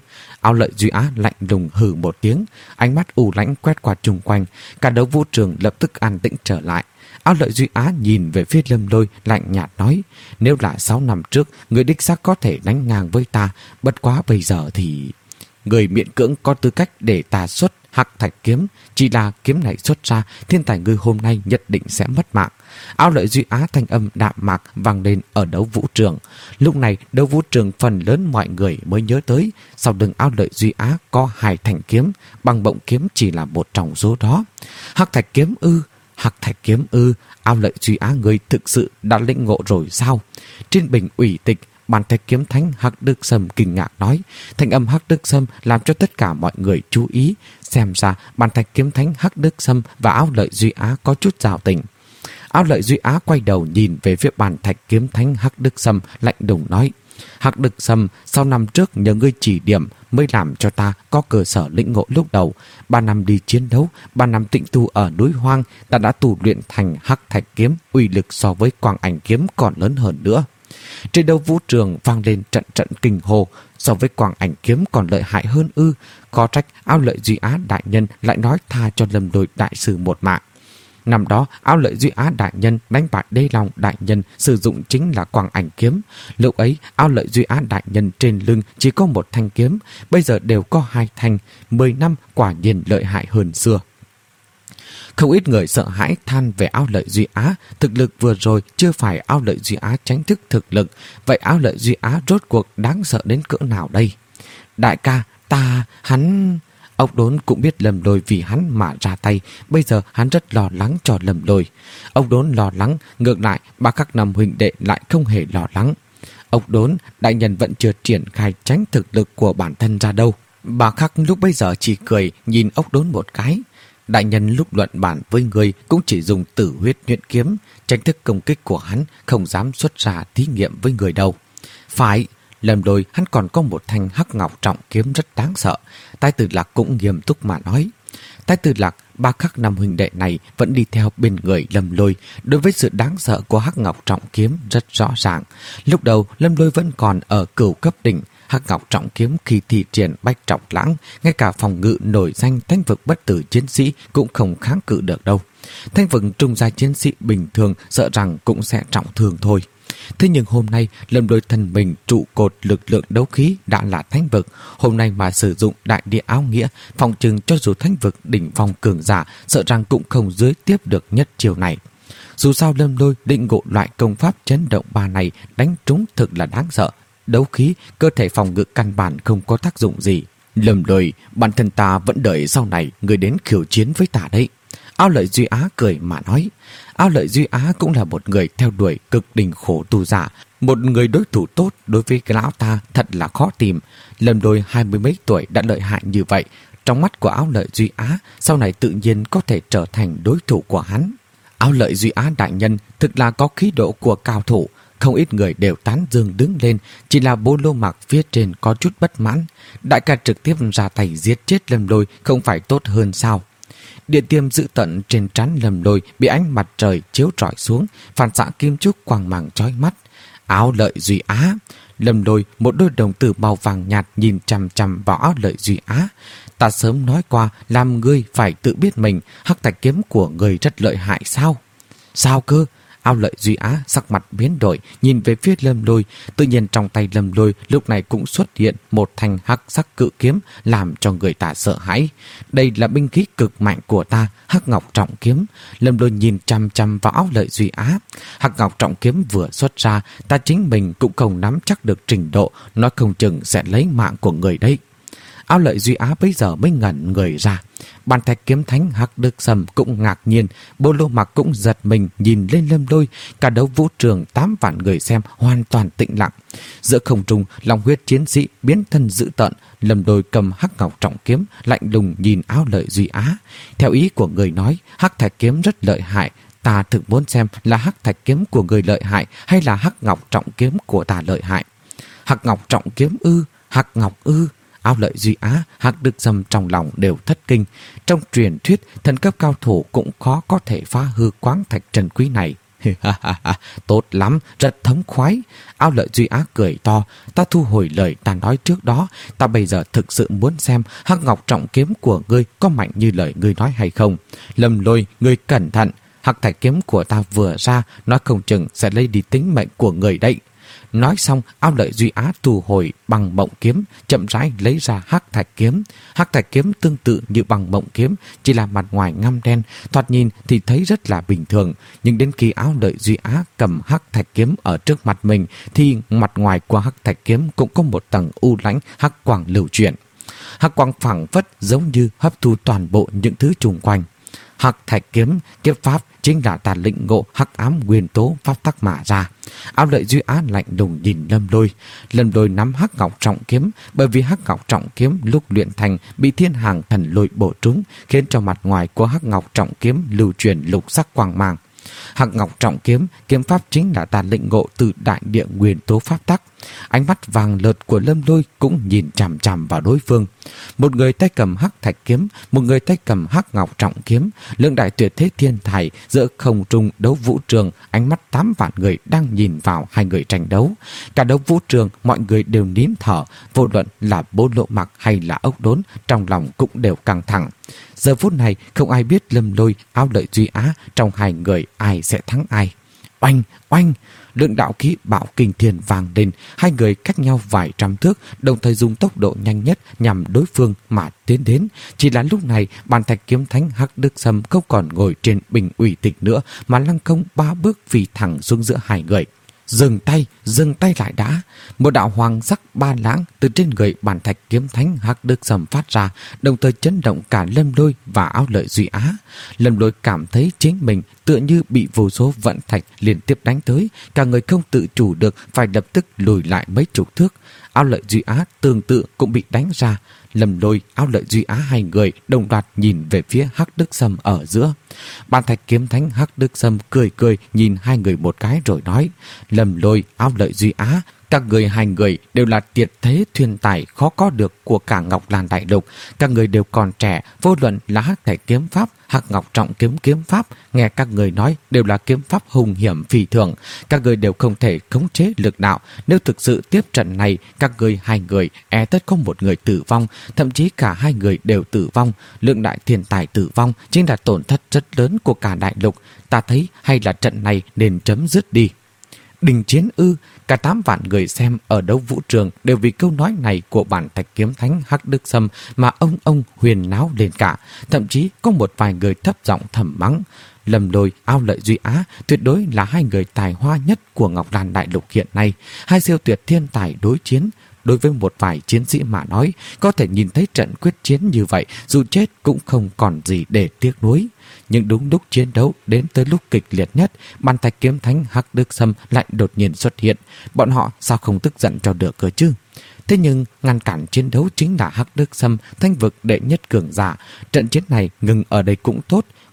Ao Lợi Duy Á lạnh lùng hừ một tiếng, ánh mắt u lãnh quét qua chung quanh. Cả đấu vũ trường lập tức an tĩnh trở lại. Ao Lợi Duy Á nhìn về phía Lâm Lôi, lạnh nhạt nói. Nếu là sáu năm trước, người đích xác có thể đánh ngang với ta, bất quá bây giờ thì... Người miễn cưỡng có tư cách để ta xuất Hắc Thạch kiếm, chỉ là kiếm này xuất ra, thiên tài ngươi hôm nay nhất định sẽ mất mạng. Ao Lợi Duy Á thanh âm đạm mạc vang lên ở đấu vũ trường. Lúc này đấu vũ trường phần lớn mọi người mới nhớ tới, sau lưng Ao Lợi Duy Á có hai thanh kiếm, bằng bổng kiếm chỉ là một trong số đó. Hắc Thạch kiếm ư? Hắc Thạch kiếm ư? Ao Lợi Duy Á người thực sự đã lĩnh ngộ rồi sao? Trên bình ủy tịch, Bàn Thạch Kiếm Thánh Hắc Đức Sâm kinh ngạc nói. Thanh âm Hắc Đức Sâm làm cho tất cả mọi người chú ý. Xem ra Bàn Thạch Kiếm Thánh Hắc Đức Sâm và Ao Lợi Duy Á có chút giao tình. Ao Lợi Duy Á quay đầu nhìn về phía Bàn Thạch Kiếm Thánh Hắc Đức Sâm, lạnh lùng nói. Hắc Đức Sâm, sau năm trước nhờ ngươi chỉ điểm mới làm cho ta có cơ sở lĩnh ngộ lúc đầu. Ba năm đi chiến đấu, ba năm tĩnh tu ở núi hoang, ta đã tu luyện thành Hắc Thạch Kiếm, uy lực so với Quang Ảnh Kiếm còn lớn hơn nữa. Trên đấu vũ trường vang lên trận trận kinh hô. So với Quang Ảnh Kiếm còn lợi hại hơn ư? Có trách Ao Lợi Duy Á đại nhân lại nói tha cho Lâm Lôi đại sư một mạng. Năm đó Ao Lợi Duy Á đại nhân đánh bại Đế Long đại nhân sử dụng chính là Quang Ảnh Kiếm. Lúc ấy Ao Lợi Duy Á đại nhân trên lưng chỉ có một thanh kiếm, bây giờ đều có hai thanh. Mười năm quả nhiên lợi hại hơn xưa. Không ít người sợ hãi than về Ao Lợi Duy Á. Thực lực vừa rồi chưa phải Ao Lợi Duy Á tránh thức thực lực. Vậy Ao Lợi Duy Á rốt cuộc đáng sợ đến cỡ nào đây? Đại ca, ta, hắn... Ốc Đốn cũng biết Lâm Lôi vì hắn mà ra tay. Bây giờ hắn rất lo lắng cho Lâm Lôi. Ốc Đốn lo lắng, ngược lại ba các năm huynh đệ lại không hề lo lắng. Ốc Đốn, đại nhân vẫn chưa triển khai tránh thực lực của bản thân ra đâu. Bà Khắc lúc bây giờ chỉ cười nhìn Ốc Đốn một cái. Đại nhân lúc luận bản với người cũng chỉ dùng tử huyết nhuyễn kiếm, tranh thức công kích của hắn không dám xuất ra thí nghiệm với người đâu. Phải, Lâm Lôi hắn còn có một thanh hắc ngọc trọng kiếm rất đáng sợ. Thái Tử Lạc cũng nghiêm túc mà nói. Thái Tử Lạc, ba khắc năm huynh đệ này vẫn đi theo bên người Lâm Lôi. Đối với sự đáng sợ của hắc ngọc trọng kiếm rất rõ ràng. Lúc đầu Lâm Lôi vẫn còn ở cửu cấp đỉnh. Hắc ngọc trọng kiếm khi thi triển bách trọng lãng, ngay cả phòng ngự nổi danh thánh vực bất tử chiến sĩ cũng không kháng cự được đâu. Thánh vực trung gia chiến sĩ bình thường sợ rằng cũng sẽ trọng thương thôi. Thế nhưng hôm nay Lâm Lôi thân mình trụ cột lực lượng đấu khí đã là thánh vực, hôm nay mà sử dụng đại địa áo nghĩa, phòng chừng cho dù thánh vực đỉnh phong cường giả sợ rằng cũng không dưới tiếp được nhất chiều này. Dù sao Lâm Lôi định ngộ loại công pháp chấn động ba này đánh trúng thực là đáng sợ. Đấu khí, cơ thể phòng ngự căn bản không có tác dụng gì. Lâm Lôi, bản thân ta vẫn đợi sau này người đến khiêu chiến với ta đấy. Ao Lợi Duy Á cười mà nói. Ao Lợi Duy Á cũng là một người theo đuổi cực đỉnh khổ tu giả. Một người đối thủ tốt đối với cái lão ta thật là khó tìm. Lâm Lôi hai mươi mấy tuổi đã lợi hại như vậy. Trong mắt của Ao Lợi Duy Á, sau này tự nhiên có thể trở thành đối thủ của hắn. Ao Lợi Duy Á đại nhân thực là có khí độ của cao thủ. Không ít người đều tán dương đứng lên, chỉ là Bố Lô Mặc phía trên có chút bất mãn. Đại ca trực tiếp ra tay giết chết Lâm Lôi không phải tốt hơn sao? Địa tiêm dữ tận trên trán Lâm Lôi bị ánh mặt trời chiếu rọi xuống, phản xạ kim chúc quang mang chói mắt. Áo Lợi Duy Á. Lâm Lôi một đôi đồng tử màu vàng nhạt nhìn chằm chằm vào Áo Lợi Duy Á. Ta sớm nói qua, làm ngươi phải tự biết mình, hắc thạch kiếm của ngươi rất lợi hại sao? Sao cơ? Áo Lợi Duy Á sắc mặt biến đổi, nhìn về phía Lâm Lôi. Tự nhiên trong tay Lâm Lôi lúc này cũng xuất hiện một thanh hắc sắc cự kiếm, làm cho người ta sợ hãi. Đây là binh khí cực mạnh của ta, Hắc Ngọc Trọng Kiếm. Lâm Lôi nhìn chăm chăm vào Áo Lợi Duy Á. Hắc Ngọc Trọng Kiếm vừa xuất ra, ta chính mình cũng không nắm chắc được trình độ, nói không chừng sẽ lấy mạng của người đấy. Áo Lợi Duy Á bây giờ mới ngẩn người ra. Bàn thạch kiếm thánh Hắc Đức Sâm cũng ngạc nhiên, Bố Lô Mặc cũng giật mình nhìn lên Lâm Lôi. Cả đấu vũ trường tám vạn người xem hoàn toàn tĩnh lặng. Giữa không trung, long huyết chiến sĩ biến thân dữ tợn. Lâm Lôi cầm Hắc Ngọc Trọng Kiếm, lạnh lùng nhìn Áo Lợi Duy Á. Theo ý của người nói, Hắc Thạch Kiếm rất lợi hại. Ta thực muốn xem là Hắc Thạch Kiếm của người lợi hại hay là Hắc Ngọc Trọng Kiếm của ta lợi hại. Hắc Ngọc Trọng Kiếm ư? Hắc Ngọc ư? Áo Lợi Duy Á, Hắc Đức Sâm trong lòng đều thất kinh. Trong truyền thuyết, thần cấp cao thủ cũng khó có thể phá hư quáng thạch trần quý này. Tốt lắm, rất thống khoái. Áo Lợi Duy Á cười to. Ta thu hồi lời ta nói trước đó. Ta bây giờ thực sự muốn xem Hắc Ngọc Trọng Kiếm của ngươi có mạnh như lời ngươi nói hay không. Lâm Lôi, ngươi cẩn thận. Hắc Thạch Kiếm của ta vừa ra, nói không chừng sẽ lấy đi tính mệnh của người đấy. Nói xong, Áo Lợi Duy Á thu hồi Bằng Mộng Kiếm, chậm rãi lấy ra Hắc Thạch Kiếm. Hắc Thạch Kiếm tương tự như Bằng Mộng Kiếm, chỉ là mặt ngoài ngăm đen, thoạt nhìn thì thấy rất là bình thường. Nhưng đến khi Áo Lợi Duy Á cầm Hắc Thạch Kiếm ở trước mặt mình, thì mặt ngoài của Hắc Thạch Kiếm cũng có một tầng u lãnh hắc quang lưu chuyển. Hắc quang phảng phất giống như hấp thu toàn bộ những thứ xung quanh. Hắc Thạch Kiếm, kiếp pháp chính là ta lĩnh ngộ hắc ám nguyên tố pháp tắc mà ra. Áo Lợi Duy Á lạnh lùng nhìn Lâm Lôi. Lâm Lôi nắm Hắc Ngọc Trọng Kiếm, bởi vì Hắc Ngọc Trọng Kiếm lúc luyện thành bị thiên hàng thần lôi bổ trúng, khiến cho mặt ngoài của Hắc Ngọc Trọng Kiếm lưu truyền lục sắc quang mang. Hắc Ngọc Trọng Kiếm, kiếm pháp chính là ta lĩnh ngộ từ đại địa nguyên tố pháp tắc. Ánh mắt vàng lợt của Lâm Lôi cũng nhìn chằm chằm vào đối phương. Một người tay cầm Hắc Thạch Kiếm, một người tay cầm Hắc Ngọc Trọng Kiếm, lượng đại tuyệt thế thiên thai giữa không trung đấu vũ trường. Ánh mắt tám vạn người đang nhìn vào hai người tranh đấu. Cả đấu vũ trường mọi người đều nín thở, vô luận là Bố Lộ Mặc hay là Ốc Đốn, trong lòng cũng đều căng thẳng. Giờ phút này không ai biết Lâm Lôi, Áo Lợi Duy Á trong hai người ai sẽ thắng ai. Oanh, oanh, lượng đạo khí bạo kinh thiên vang lên, hai người cách nhau vài trăm thước, đồng thời dùng tốc độ nhanh nhất nhằm đối phương mà tiến đến. Chỉ là lúc này, bàn thạch kiếm thánh Hắc Đức Sâm không còn ngồi trên bình ủy tịch nữa, mà lăng không ba bước phi thẳng xuống giữa hai người. Dừng tay, dừng tay lại đã. Một đạo hoàng sắc ba lãng từ trên người bàn thạch kiếm thánh Hắc Đức Sâm phát ra, đồng thời chấn động cả Lâm Lôi và Áo Lợi Duy Á. Lâm Lôi cảm thấy chính mình tựa như bị vô số vận thạch liên tiếp đánh tới, cả người không tự chủ được phải lập tức lùi lại mấy chục thước. Áo Lợi Duy Á tương tự cũng bị đánh ra. Lâm Lôi, Áo Lợi Duy Á hai người đồng loạt nhìn về phía Hắc Đức Sâm ở giữa. Bàn thạch kiếm thánh Hắc Đức Sâm cười cười nhìn hai người một cái rồi nói: Lâm Lôi, Áo Lợi Duy Á, các người hai người đều là tuyệt thế thuyền tài khó có được của cả Ngọc Lan Đại Lục. Các người đều còn trẻ, vô luận là Hắc Thạch kiếm pháp, Hắc Ngọc Trọng kiếm kiếm pháp, nghe các người nói đều là kiếm pháp hùng hiểm phi thường. Các người đều không thể khống chế lực đạo. Nếu thực sự tiếp trận này, các người hai người e tất có một người tử vong, thậm chí cả hai người đều tử vong. Lượng đại thiên tài tử vong chính là tổn thất rất lớn của cả đại lục. Ta thấy hay là trận này nên chấm dứt đi. Đình chiến ư? Cả tám vạn người xem ở đấu vũ trường đều vì câu nói này của bản thạch kiếm thánh Hắc Đức Sâm mà ông ông huyền náo lên cả. Thậm chí có một vài người thấp giọng thầm mắng: Lâm Lôi, Áo Lợi Duy Á tuyệt đối là hai người tài hoa nhất của Ngọc Lan Đại Lục hiện nay. Hai siêu tuyệt thiên tài đối chiến. Đối với một vài chiến sĩ mà nói, có thể nhìn thấy trận quyết chiến như vậy, dù chết cũng không còn gì để tiếc nuối. Nhưng đúng lúc chiến đấu đến tới lúc kịch liệt nhất, bàn thạch kiếm thánh Hắc Đức Sâm lại đột nhiên xuất hiện. Bọn họ sao không tức giận cho được cơ chứ? Thế nhưng ngăn cản chiến đấu chính là Hắc Đức Sâm, thanh vực đệ nhất cường giả. Trận chiến này ngừng ở đây cũng tốt.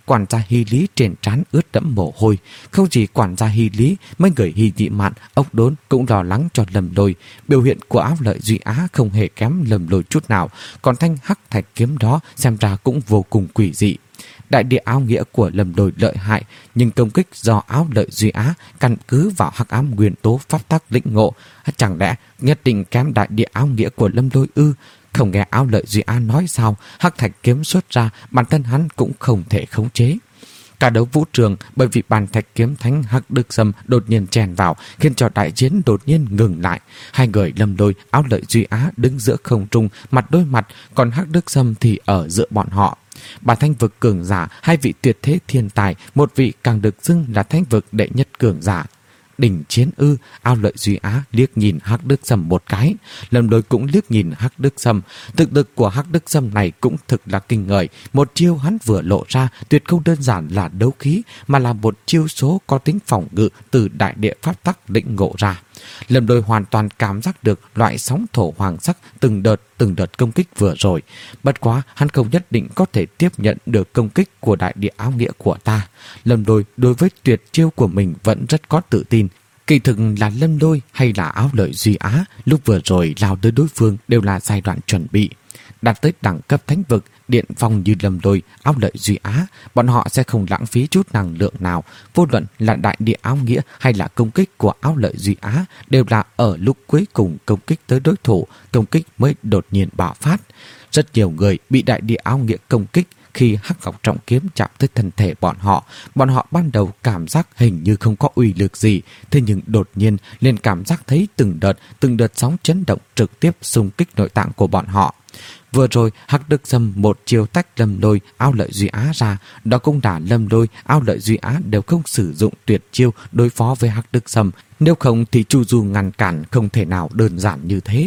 quản gia Hy Lý trên trán ướt đẫm mồ hôi. Không chỉ quản gia Hy Lý, mấy người Hy Nhị Mạn, Ốc Đốn cũng lo lắng cho Lâm Lôi. Biểu hiện của Áo Lợi Duy Á không hề kém Lâm Lôi chút nào, còn thanh hắc thạch kiếm đó xem ra cũng vô cùng quỷ dị. Đại địa áo nghĩa của Lâm Lôi lợi hại, nhưng công kích do Áo Lợi Duy Á căn cứ vào hắc ám nguyên tố pháp tắc lĩnh ngộ, chẳng lẽ nhất định kém đại địa áo nghĩa của Lâm Lôi ư? Không nghe Áo Lợi Duy Á nói sao, hắc thạch kiếm xuất ra, bản thân hắn cũng không thể khống chế. Cả đấu vũ trường bởi vì bàn thạch kiếm thánh Hắc Đức Sâm đột nhiên chèn vào, khiến cho đại chiến đột nhiên ngừng lại. Hai người Lâm Lôi, Áo Lợi Duy Á đứng giữa không trung, mặt đôi mặt, còn Hắc Đức Sâm thì ở giữa bọn họ. Bà Thánh Vực cường giả, hai vị tuyệt thế thiên tài, một vị càng được xưng là Thánh Vực đệ nhất cường giả. Đỉnh chiến ư? Áo Lợi Duy Á liếc nhìn Hắc Đức Sâm một cái. Lâm Lôi cũng liếc nhìn Hắc Đức Sâm. Thực lực của Hắc Đức Sâm này cũng thực là kinh ngợi. Một chiêu hắn vừa lộ ra tuyệt không đơn giản là đấu khí, mà là một chiêu số có tính phòng ngự từ đại địa pháp tắc lĩnh ngộ ra. Lâm Lôi hoàn toàn cảm giác được loại sóng thổ hoàng sắc từng đợt từng đợt công kích vừa rồi. Bất quá hắn không nhất định có thể tiếp nhận được công kích của đại địa áo nghĩa của ta. Lâm Lôi đối với tuyệt chiêu của mình vẫn rất có tự tin. Kỳ thực là Lâm Lôi hay là Áo Lợi Duy Á lúc vừa rồi lao tới đối phương đều là giai đoạn chuẩn bị. Đạt tới đẳng cấp thánh vực, điện phong như Lâm Lôi, Áo Lợi Duy Á, bọn họ sẽ không lãng phí chút năng lượng nào. Vô luận là đại địa áo nghĩa hay là công kích của Áo Lợi Duy Á đều là ở lúc cuối cùng công kích tới đối thủ, công kích mới đột nhiên bạo phát. Rất nhiều người bị đại địa áo nghĩa công kích. Khi hắc ngọc trọng kiếm chạm tới thân thể bọn họ, bọn họ ban đầu cảm giác hình như không có uy lực gì, thế nhưng đột nhiên liền cảm giác thấy từng đợt, từng đợt sóng chấn động trực tiếp xung kích nội tạng của bọn họ. Vừa rồi, Hắc Đức Sâm một chiều tách Lâm Lôi, Áo Lợi Duy Á ra, đó cũng đã Lâm Lôi, Áo Lợi Duy Á đều không sử dụng tuyệt chiêu đối phó với Hắc Đức Sâm, nếu không thì Chu Du ngăn cản không thể nào đơn giản như thế.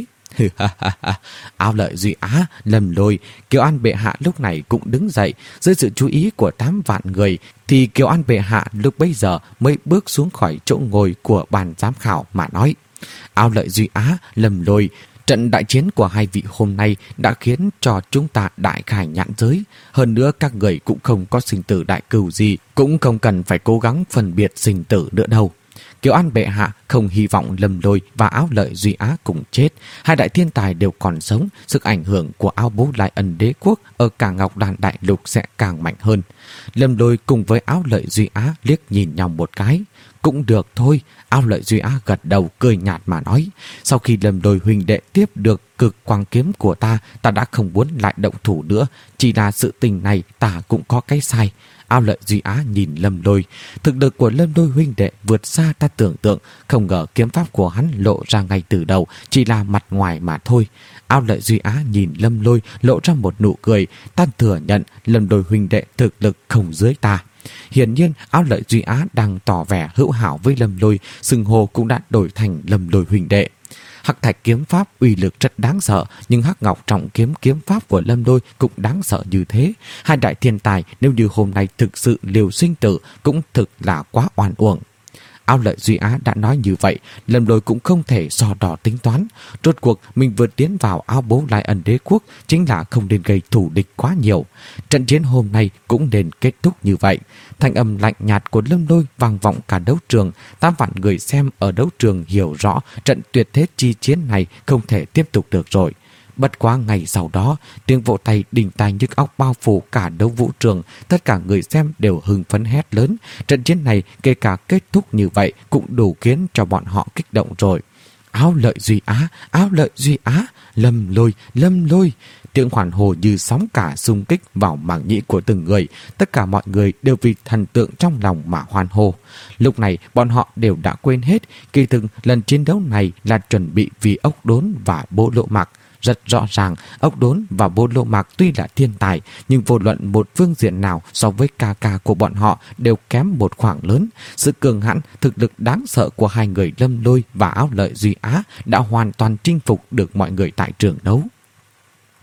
Áo Lợi Duy Á, Lâm Lôi, Kiều An bệ hạ lúc này cũng đứng dậy. Dưới sự chú ý của tám vạn người thì Kiều An bệ hạ lúc bấy giờ mới bước xuống khỏi chỗ ngồi của bàn giám khảo mà nói: Áo Lợi Duy Á, Lâm Lôi, trận đại chiến của hai vị hôm nay đã khiến cho chúng ta đại khai nhãn giới. Hơn nữa các người cũng không có sinh tử đại cừu gì, cũng không cần phải cố gắng phân biệt sinh tử nữa đâu. Kiều An bệ hạ không hy vọng Lâm Lôi và Áo Lợi Duy Á cùng chết. Hai đại thiên tài đều còn sống, sức ảnh hưởng của Áo Bố Lai Ân Đế Quốc ở cả Ngọc Đàn Đại Lục sẽ càng mạnh hơn. Lâm Lôi cùng với Áo Lợi Duy Á liếc nhìn nhau một cái. Cũng được thôi, Áo Lợi Duy Á gật đầu cười nhạt mà nói: Sau khi Lâm Lôi huynh đệ tiếp được cực quang kiếm của ta, ta đã không muốn lại động thủ nữa. Chỉ là sự tình này ta cũng có cái sai. Áo Lợi Duy Á nhìn Lâm Lôi. Thực lực của Lâm Lôi huynh đệ vượt xa ta tưởng tượng, không ngờ kiếm pháp của hắn lộ ra ngay từ đầu chỉ là mặt ngoài mà thôi. Áo Lợi Duy Á nhìn Lâm Lôi lộ ra một nụ cười. Ta thừa nhận Lâm Lôi huynh đệ thực lực không dưới ta. Hiển nhiên Áo Lợi Duy Á đang tỏ vẻ hữu hảo với Lâm Lôi, xưng hô cũng đã đổi thành Lâm Lôi huynh đệ. Hắc thạch kiếm pháp uy lực rất đáng sợ, nhưng hắc ngọc trọng kiếm kiếm pháp của Lâm Lôi cũng đáng sợ như thế. Hai đại thiên tài nếu như hôm nay thực sự liều sinh tử cũng thực là quá oan uổng. Áo Lợi Duy Á đã nói như vậy, Lâm Lôi cũng không thể so đo tính toán. Rốt cuộc mình vừa tiến vào Áo Bố Lai Ân Đế Quốc chính là không nên gây thù địch quá nhiều. Trận chiến hôm nay cũng nên kết thúc như vậy. Thanh âm lạnh nhạt của Lâm Lôi vang vọng cả đấu trường. Tám vạn người xem ở đấu trường hiểu rõ trận tuyệt thế chi chiến này không thể tiếp tục được rồi. Bất quá ngày sau đó, tiếng vỗ tay đình tai nhức óc bao phủ cả đấu vũ trường. Tất cả người xem đều hưng phấn hét lớn. Trận chiến này kể cả kết thúc như vậy cũng đủ khiến cho bọn họ kích động rồi. Áo Lợi Duy Á, Áo Lợi Duy Á, Lâm Lôi, Lâm Lôi. Tiếng hoàn hồ như sóng cả xung kích vào màng nhĩ của từng người. Tất cả mọi người đều vì thần tượng trong lòng mà hoan hô. Lúc này bọn họ đều đã quên hết. Kỳ thực lần chiến đấu này là chuẩn bị vì Ốc Đốn và Bố Lộ Mạc. Rất rõ ràng, Ốc Đốn và Bố Lộ Mạc tuy là thiên tài, nhưng vô luận một phương diện nào so với ca ca của bọn họ đều kém một khoảng lớn. Sự cường hãn, thực lực đáng sợ của hai người Lâm Lôi và Áo Lợi Duy Á đã hoàn toàn chinh phục được mọi người tại trường đấu.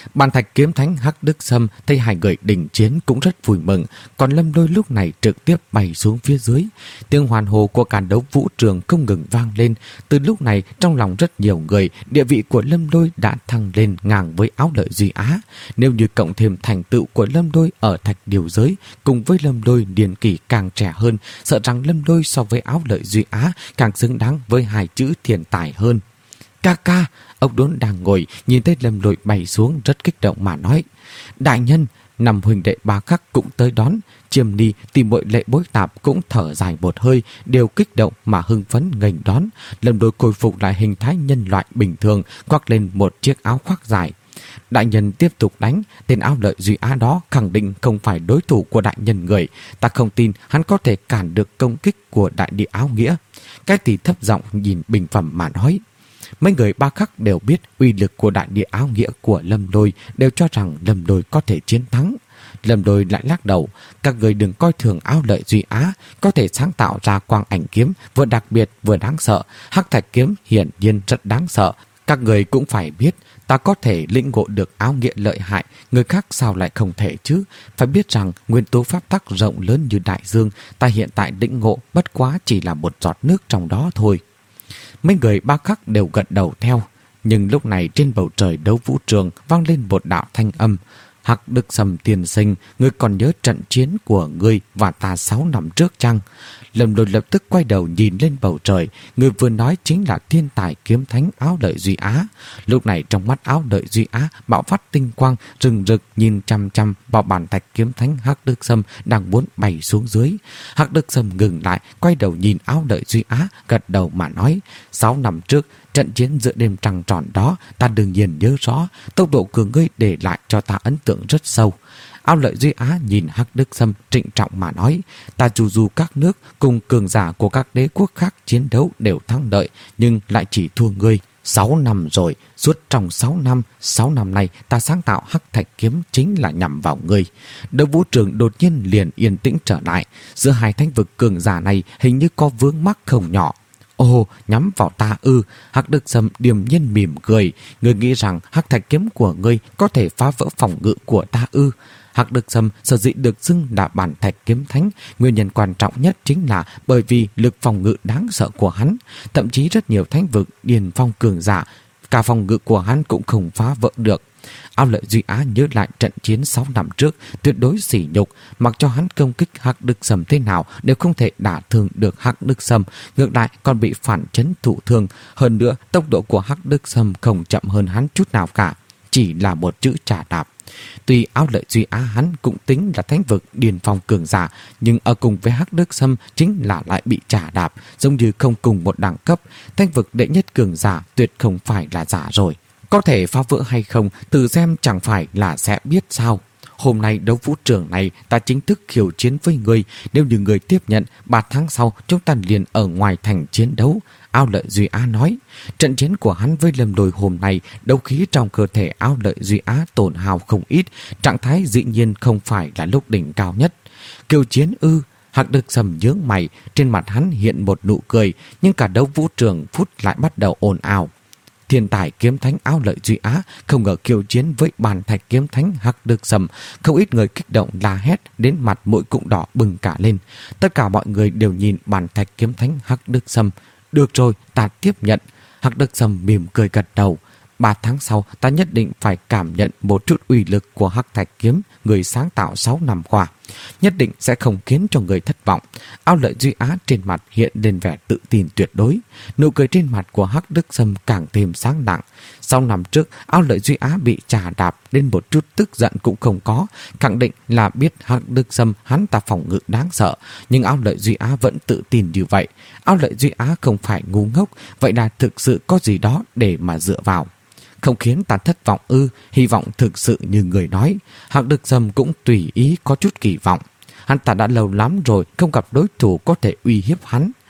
Bàn Thạch Kiếm Thánh Hắc Đức Sâm thấy hai người đình chiến cũng rất vui mừng, còn Lâm Lôi lúc này trực tiếp bay xuống phía dưới. Tiếng hoàn hồ của cả đấu vũ trường không ngừng vang lên. Từ lúc này trong lòng rất nhiều người, địa vị của Lâm Lôi đã thăng lên ngang với Áo Lợi Duy Á. Nếu như cộng thêm thành tựu của Lâm Lôi ở Thạch Điều Giới cùng với Lâm Lôi niên kỷ càng trẻ hơn, sợ rằng Lâm Lôi so với Áo Lợi Duy Á càng xứng đáng với hai chữ thiên tài hơn. Ca ca, ông Đốn đang ngồi nhìn thấy Lâm Lôi bay xuống rất kích động mà nói: Đại nhân, năm huynh đệ ba khắc cũng tới đón. Chiêm Ni tìm muội Lệ Bối Tạp cũng thở dài một hơi, đều kích động mà hưng phấn nghênh đón. Lâm Lôi khôi phục lại hình thái nhân loại bình thường, khoác lên một chiếc áo khoác dài. Đại nhân tiếp tục đánh, tên Áo Lợi Duy Á đó khẳng định không phải đối thủ của đại nhân người. Ta không tin hắn có thể cản được công kích của đại địa áo nghĩa. Cái thì thấp giọng nhìn bình phẩm mà nói. Mấy người ba khắc đều biết uy lực của đại địa áo nghĩa của Lâm Lôi, đều cho rằng Lâm Lôi có thể chiến thắng. Lâm Lôi lại lắc đầu: Các người đừng coi thường Áo Lợi Duy Á, có thể sáng tạo ra quang ảnh kiếm vừa đặc biệt vừa đáng sợ. Hắc Thạch kiếm hiển nhiên rất đáng sợ. Các người cũng phải biết, ta có thể lĩnh ngộ được áo nghĩa lợi hại, người khác sao lại không thể chứ? Phải biết rằng nguyên tố pháp tắc rộng lớn như đại dương, ta hiện tại lĩnh ngộ bất quá chỉ là một giọt nước trong đó thôi. Mấy người ba khắc đều gật đầu theo. Nhưng lúc này trên bầu trời đấu vũ trường vang lên một đạo thanh âm: Hắc Đức Sâm tiên sinh, ngươi còn nhớ trận chiến của ngươi và ta sáu năm trước chăng? Lâm Lôi lập tức quay đầu nhìn lên bầu trời. Người vừa nói chính là thiên tài kiếm thánh Áo Lợi Duy Á. Lúc này trong mắt Áo Lợi Duy Á bạo phát tinh quang rừng rực, nhìn chăm chăm vào Bàn Thạch kiếm thánh Hắc Đức Sâm đang muốn bay xuống dưới. Hắc Đức Sâm ngừng lại, quay đầu nhìn Áo Lợi Duy Á, gật đầu mà nói: Sáu năm trước trận chiến giữa đêm trăng tròn đó, ta đương nhiên nhớ rõ. Tốc độ của ngươi để lại cho ta ấn tượng rất sâu. Áo Lợi Duy Á nhìn Hắc Đức Sâm trịnh trọng mà nói: Ta dù dù các nước cùng cường giả của các đế quốc khác chiến đấu đều thắng lợi, nhưng lại chỉ thua ngươi. Sáu năm rồi, suốt trong sáu năm, sáu năm nay ta sáng tạo Hắc Thạch kiếm chính là nhằm vào ngươi. Đấu vũ trường đột nhiên liền yên tĩnh trở lại. Giữa hai thánh vực cường giả này hình như có vướng mắc không nhỏ. Ồ, nhắm vào ta ư? Hắc Đức Sâm điềm nhiên mỉm cười. Ngươi nghĩ rằng Hắc Thạch kiếm của ngươi có thể phá vỡ phòng ngự của ta ư? Hắc Đức Sâm sở dĩ được xưng là Bàn Thạch kiếm thánh, nguyên nhân quan trọng nhất chính là bởi vì lực phòng ngự đáng sợ của hắn. Thậm chí rất nhiều thánh vực điền phong cường giả, cả phòng ngự của hắn cũng không phá vỡ được. Áo Lợi Duy Á nhớ lại trận chiến sáu năm trước, tuyệt đối sỉ nhục, mặc cho hắn công kích Hắc Đức Sâm thế nào đều không thể đả thương được Hắc Đức Sâm, ngược lại còn bị phản chấn thụ thương. Hơn nữa, tốc độ của Hắc Đức Sâm không chậm hơn hắn chút nào cả, chỉ là một chữ trà đạp. Tuy Áo Lợi Duy Á hắn cũng tính là thánh vực điền phong cường giả, nhưng ở cùng với Hắc Đức Sâm chính là lại bị trà đạp, giống như không cùng một đẳng cấp. Thánh vực đệ nhất cường giả tuyệt không phải là giả rồi. Có thể phá vỡ hay không, từ xem chẳng phải là sẽ biết sao. Hôm nay đấu vũ trường này ta chính thức khiêu chiến với người. Nếu như người tiếp nhận, ba tháng sau chúng ta liền ở ngoài thành chiến đấu. Áo Lợi Duy Á nói. Trận chiến của hắn với Lâm Lôi hôm nay, đấu khí trong cơ thể Áo Lợi Duy Á tổn hao không ít. Trạng thái dĩ nhiên không phải là lúc đỉnh cao nhất. Khiêu chiến ư? Hắc Đức Sâm nhướng mày, trên mặt hắn hiện một nụ cười, nhưng cả đấu vũ trường phút lại bắt đầu ồn ào. Thiên tài kiếm thánh Áo Lợi Duy Á không ngờ khiêu chiến với Bàn Thạch kiếm thánh Hắc Đức Sâm. Không ít người kích động la hét, đến mặt mũi cũng đỏ bừng cả lên. Tất cả mọi người đều nhìn Bàn Thạch kiếm thánh Hắc Đức Sâm. Được rồi, ta tiếp nhận. Hắc Đức Sâm mỉm cười gật đầu. Ba tháng sau ta nhất định phải cảm nhận một chút uy lực của Hắc Thạch kiếm người sáng tạo sáu năm qua. Nhất định sẽ không khiến cho người thất vọng. Áo Lợi Duy Á trên mặt hiện lên vẻ tự tin tuyệt đối. Nụ cười trên mặt của Hắc Đức Sâm càng thêm sáng lạng. Sau năm trước, Áo Lợi Duy Á bị trà đạp đến một chút tức giận cũng không có, khẳng định là biết Hắc Đức Sâm hắn ta phòng ngự đáng sợ, nhưng Áo Lợi Duy Á vẫn tự tin như vậy. Áo Lợi Duy Á không phải ngu ngốc, vậy là thực sự có gì đó để mà dựa vào. Không khiến ta thất vọng ư? Hy vọng thực sự như người nói. Hắc Đức Sâm cũng tùy ý có chút kỳ vọng. Hắn ta đã lâu lắm rồi không gặp đối thủ có thể uy hiếp hắn.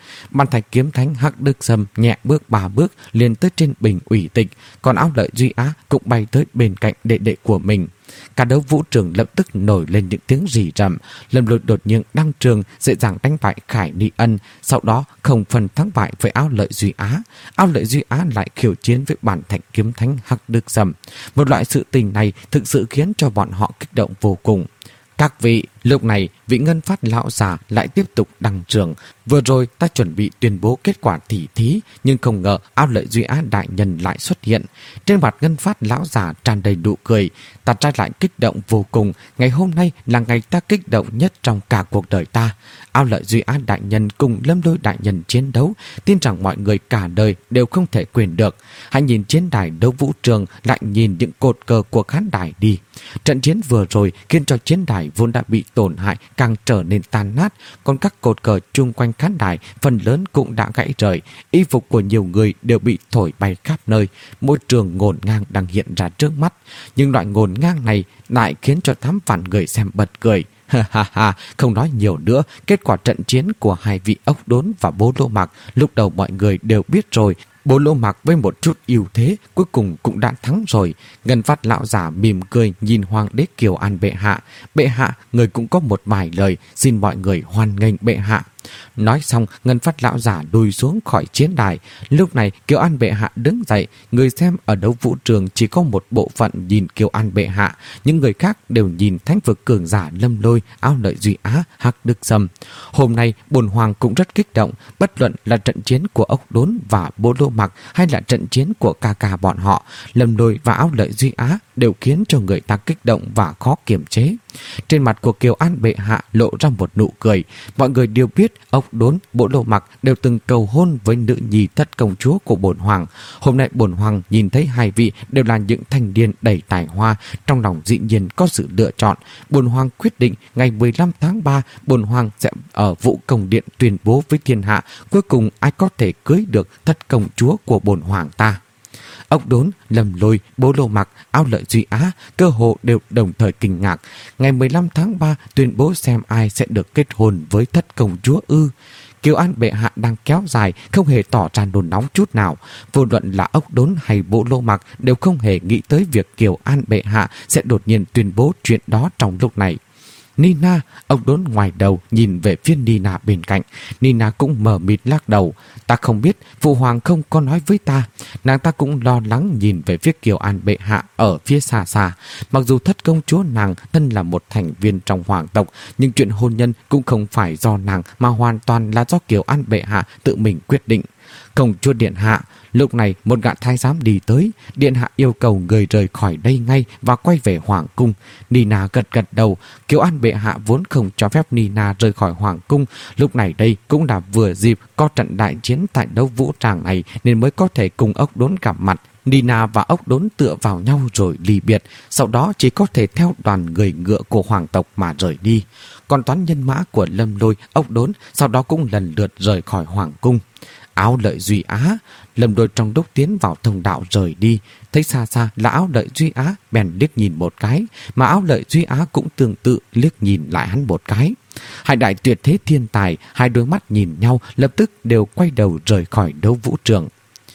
Bàn Thạch kiếm thánh Hắc Đức Sâm nhẹ bước ba bước liền tới trên bình ủy tịch, còn Áo Lợi Duy Á cũng bay tới bên cạnh đệ đệ của mình. Cả đấu vũ trường lập tức nổi lên những tiếng rì rầm. Lâm Lôi đột nhiên đăng trường, dễ dàng đánh bại Khải Ni Ân, sau đó không phần thắng bại với Áo Lợi Duy Á. Áo Lợi Duy Á lại khiêu chiến với Bàn Thạch kiếm thánh Hắc Đức Sâm. Một loại sự tình này thực sự khiến cho bọn họ kích động vô cùng. Các vị, lúc này vị Ngân Phát lão già lại tiếp tục đăng trường. Vừa rồi ta chuẩn bị tuyên bố kết quả tỉ thí, nhưng không ngờ Áo Lợi Duy Á đại nhân lại xuất hiện. Trên mặt Ngân Phát lão già tràn đầy nụ cười. Ta trai lại kích động vô cùng. Ngày hôm nay là ngày ta kích động nhất trong cả cuộc đời ta. Áo Lợi Duy Á đại nhân cùng Lâm Lôi đại nhân chiến đấu, tin rằng mọi người cả đời đều không thể quên được. Hãy nhìn chiến đài đấu vũ trường, lại nhìn những cột cờ của khán đài đi. Trận chiến vừa rồi khiến cho chiến đài vốn đã bị tổn hại càng trở nên tan nát, còn các cột cờ chung quanh khán đài phần lớn cũng đã gãy rời. Y phục của nhiều người đều bị thổi bay khắp nơi. Môi trường ngổn ngang đang hiện ra trước mắt, nhưng loại ngổn ngang này lại khiến cho tám vạn người xem bật cười. Ha ha ha, không nói nhiều nữa, kết quả trận chiến của hai vị Ốc Đốn và Bố Lô Mạc lúc đầu mọi người đều biết rồi. Bố Lô Mạc với một chút ưu thế cuối cùng cũng đã thắng rồi. Ngân Phát lão giả mỉm cười nhìn Hoàng đế Kiều An bệ hạ. Bệ hạ, người cũng có một vài lời, xin mọi người hoan nghênh bệ hạ. Nói xong, Ngân Phát lão giả lùi xuống khỏi chiến đài. Lúc này Kiều An bệ hạ đứng dậy. Người xem ở đấu vũ trường chỉ có một bộ phận nhìn Kiều An bệ hạ, những người khác đều nhìn thánh vực cường giả Lâm Lôi, Áo Lợi Duy Á, Hắc Đức Sâm. Hôm nay bổn hoàng cũng rất kích động, bất luận là trận chiến của Ốc Đốn và Bố Lô Mạc hay là trận chiến của ca ca bọn họ, Lâm Lôi và Áo Lợi Duy Á đều khiến cho người ta kích động và khó kiềm chế. Trên mặt của Kiều An bệ hạ lộ ra một nụ cười. Mọi người đều biết Ốc Đốn, Bố Lô Mạc đều từng cầu hôn với nữ nhi thất công chúa của bổn hoàng. Hôm nay bổn hoàng nhìn thấy hai vị đều là những thanh niên đầy tài hoa, trong lòng dĩ nhiên có sự lựa chọn. Bổn hoàng quyết định ngày mười lăm tháng ba bổn hoàng sẽ ở Vũ Công Điện tuyên bố với thiên hạ cuối cùng ai có thể cưới được thất công chúa của bổn hoàng ta. Ốc Đốn, Lâm Lôi, Bố Lô Mạc, Áo Lợi Duy Á cơ hồ đều đồng thời kinh ngạc. Ngày mười lăm tháng ba tuyên bố xem ai sẽ được kết hôn với thất công chúa ư? Kiều An bệ hạ đang kéo dài, không hề tỏ ra nôn nóng chút nào. Vô luận là Ốc Đốn hay Bố Lô Mạc đều không hề nghĩ tới việc Kiều An bệ hạ sẽ đột nhiên tuyên bố chuyện đó trong lúc này. Nina, Ốc Đốn ngoài đầu nhìn về phía Nina bên cạnh. Nina cũng mờ mịt lắc đầu. Ta không biết, phụ hoàng không có nói với ta. Nàng ta cũng lo lắng nhìn về phía Kiều An bệ hạ ở phía xa xa. Mặc dù thất công chúa nàng thân là một thành viên trong hoàng tộc, nhưng chuyện hôn nhân cũng không phải do nàng mà hoàn toàn là do Kiều An bệ hạ tự mình quyết định. Công chúa điện hạ. Lúc này một gã thái giám đi tới. Điện hạ yêu cầu người rời khỏi đây ngay và quay về hoàng cung. Nina gật gật đầu. Kiều An bệ hạ vốn không cho phép Nina rời khỏi hoàng cung. Lúc này đây cũng là vừa dịp có trận đại chiến tại đấu vũ tràng này nên mới có thể cùng Ốc Đốn gặp mặt. Nina và Ốc Đốn tựa vào nhau rồi ly biệt, sau đó chỉ có thể theo đoàn người ngựa của hoàng tộc mà rời đi. Còn toán nhân mã của Lâm Lôi, Ốc Đốn sau đó cũng lần lượt rời khỏi hoàng cung. Áo Lợi Duy Á, Lâm Lôi trong lúc tiến vào thông đạo rời đi, thấy xa xa là Áo Lợi Duy Á, bèn liếc nhìn một cái, mà Áo Lợi Duy Á cũng tương tự liếc nhìn lại hắn một cái. Hai đại tuyệt thế thiên tài, hai đôi mắt nhìn nhau lập tức đều quay đầu rời khỏi đấu vũ trường.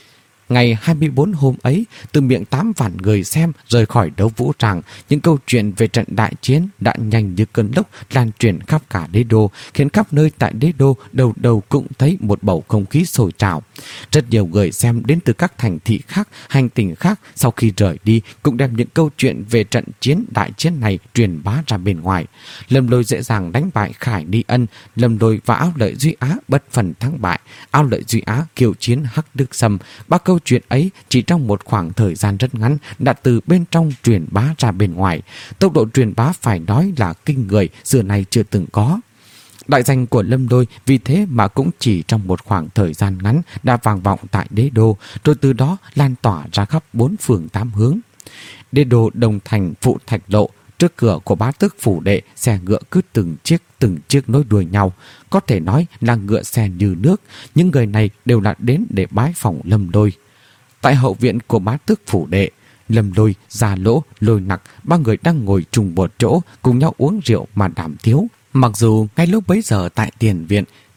Ngày hai mươi bốn hôm ấy, từ miệng tám vạn người xem rời khỏi đấu vũ tràng, những câu chuyện về trận đại chiến đã nhanh như cơn lốc lan truyền khắp cả đế đô, khiến khắp nơi tại đế đô đầu đầu cũng thấy một bầu không khí sôi trào. Rất nhiều người xem đến từ các thành thị khác, hành tinh khác sau khi rời đi cũng đem những câu chuyện về trận chiến đại chiến này truyền bá ra bên ngoài. Lâm Lôi dễ dàng đánh bại Khải Ni Ân, Lâm Lôi và Áo Lợi Duy Á bất phần thắng bại, Áo Lợi Duy Á kiêu chiến Hắc Đức Sâm. Ba câu chuyện ấy chỉ trong một khoảng thời gian rất ngắn đã từ bên trong truyền bá ra bên ngoài. Tốc độ truyền bá phải nói là kinh người, xưa nay chưa từng có. Đại danh của Lâm Lôi vì thế mà cũng chỉ trong một khoảng thời gian ngắn đã vang vọng tại đế đô, rồi từ đó lan tỏa ra khắp bốn phường tám hướng. Đế đô Đồng Thành Phụ Thạch Lộ, trước cửa của bá tước phủ đệ, xe ngựa cứ từng chiếc từng chiếc nối đuôi nhau, có thể nói là ngựa xe như nước. Những người này đều là đến để bái phỏng Lâm Lôi. Tại hậu viện của bá tước phủ đệ, Lâm Lôi, Gia Lỗ, Lôi Nặc, ba người đang ngồi chung một chỗ cùng nhau uống rượu mà đàm tiếu. Mặc dù ngay lúc bấy giờ tại tiền viện,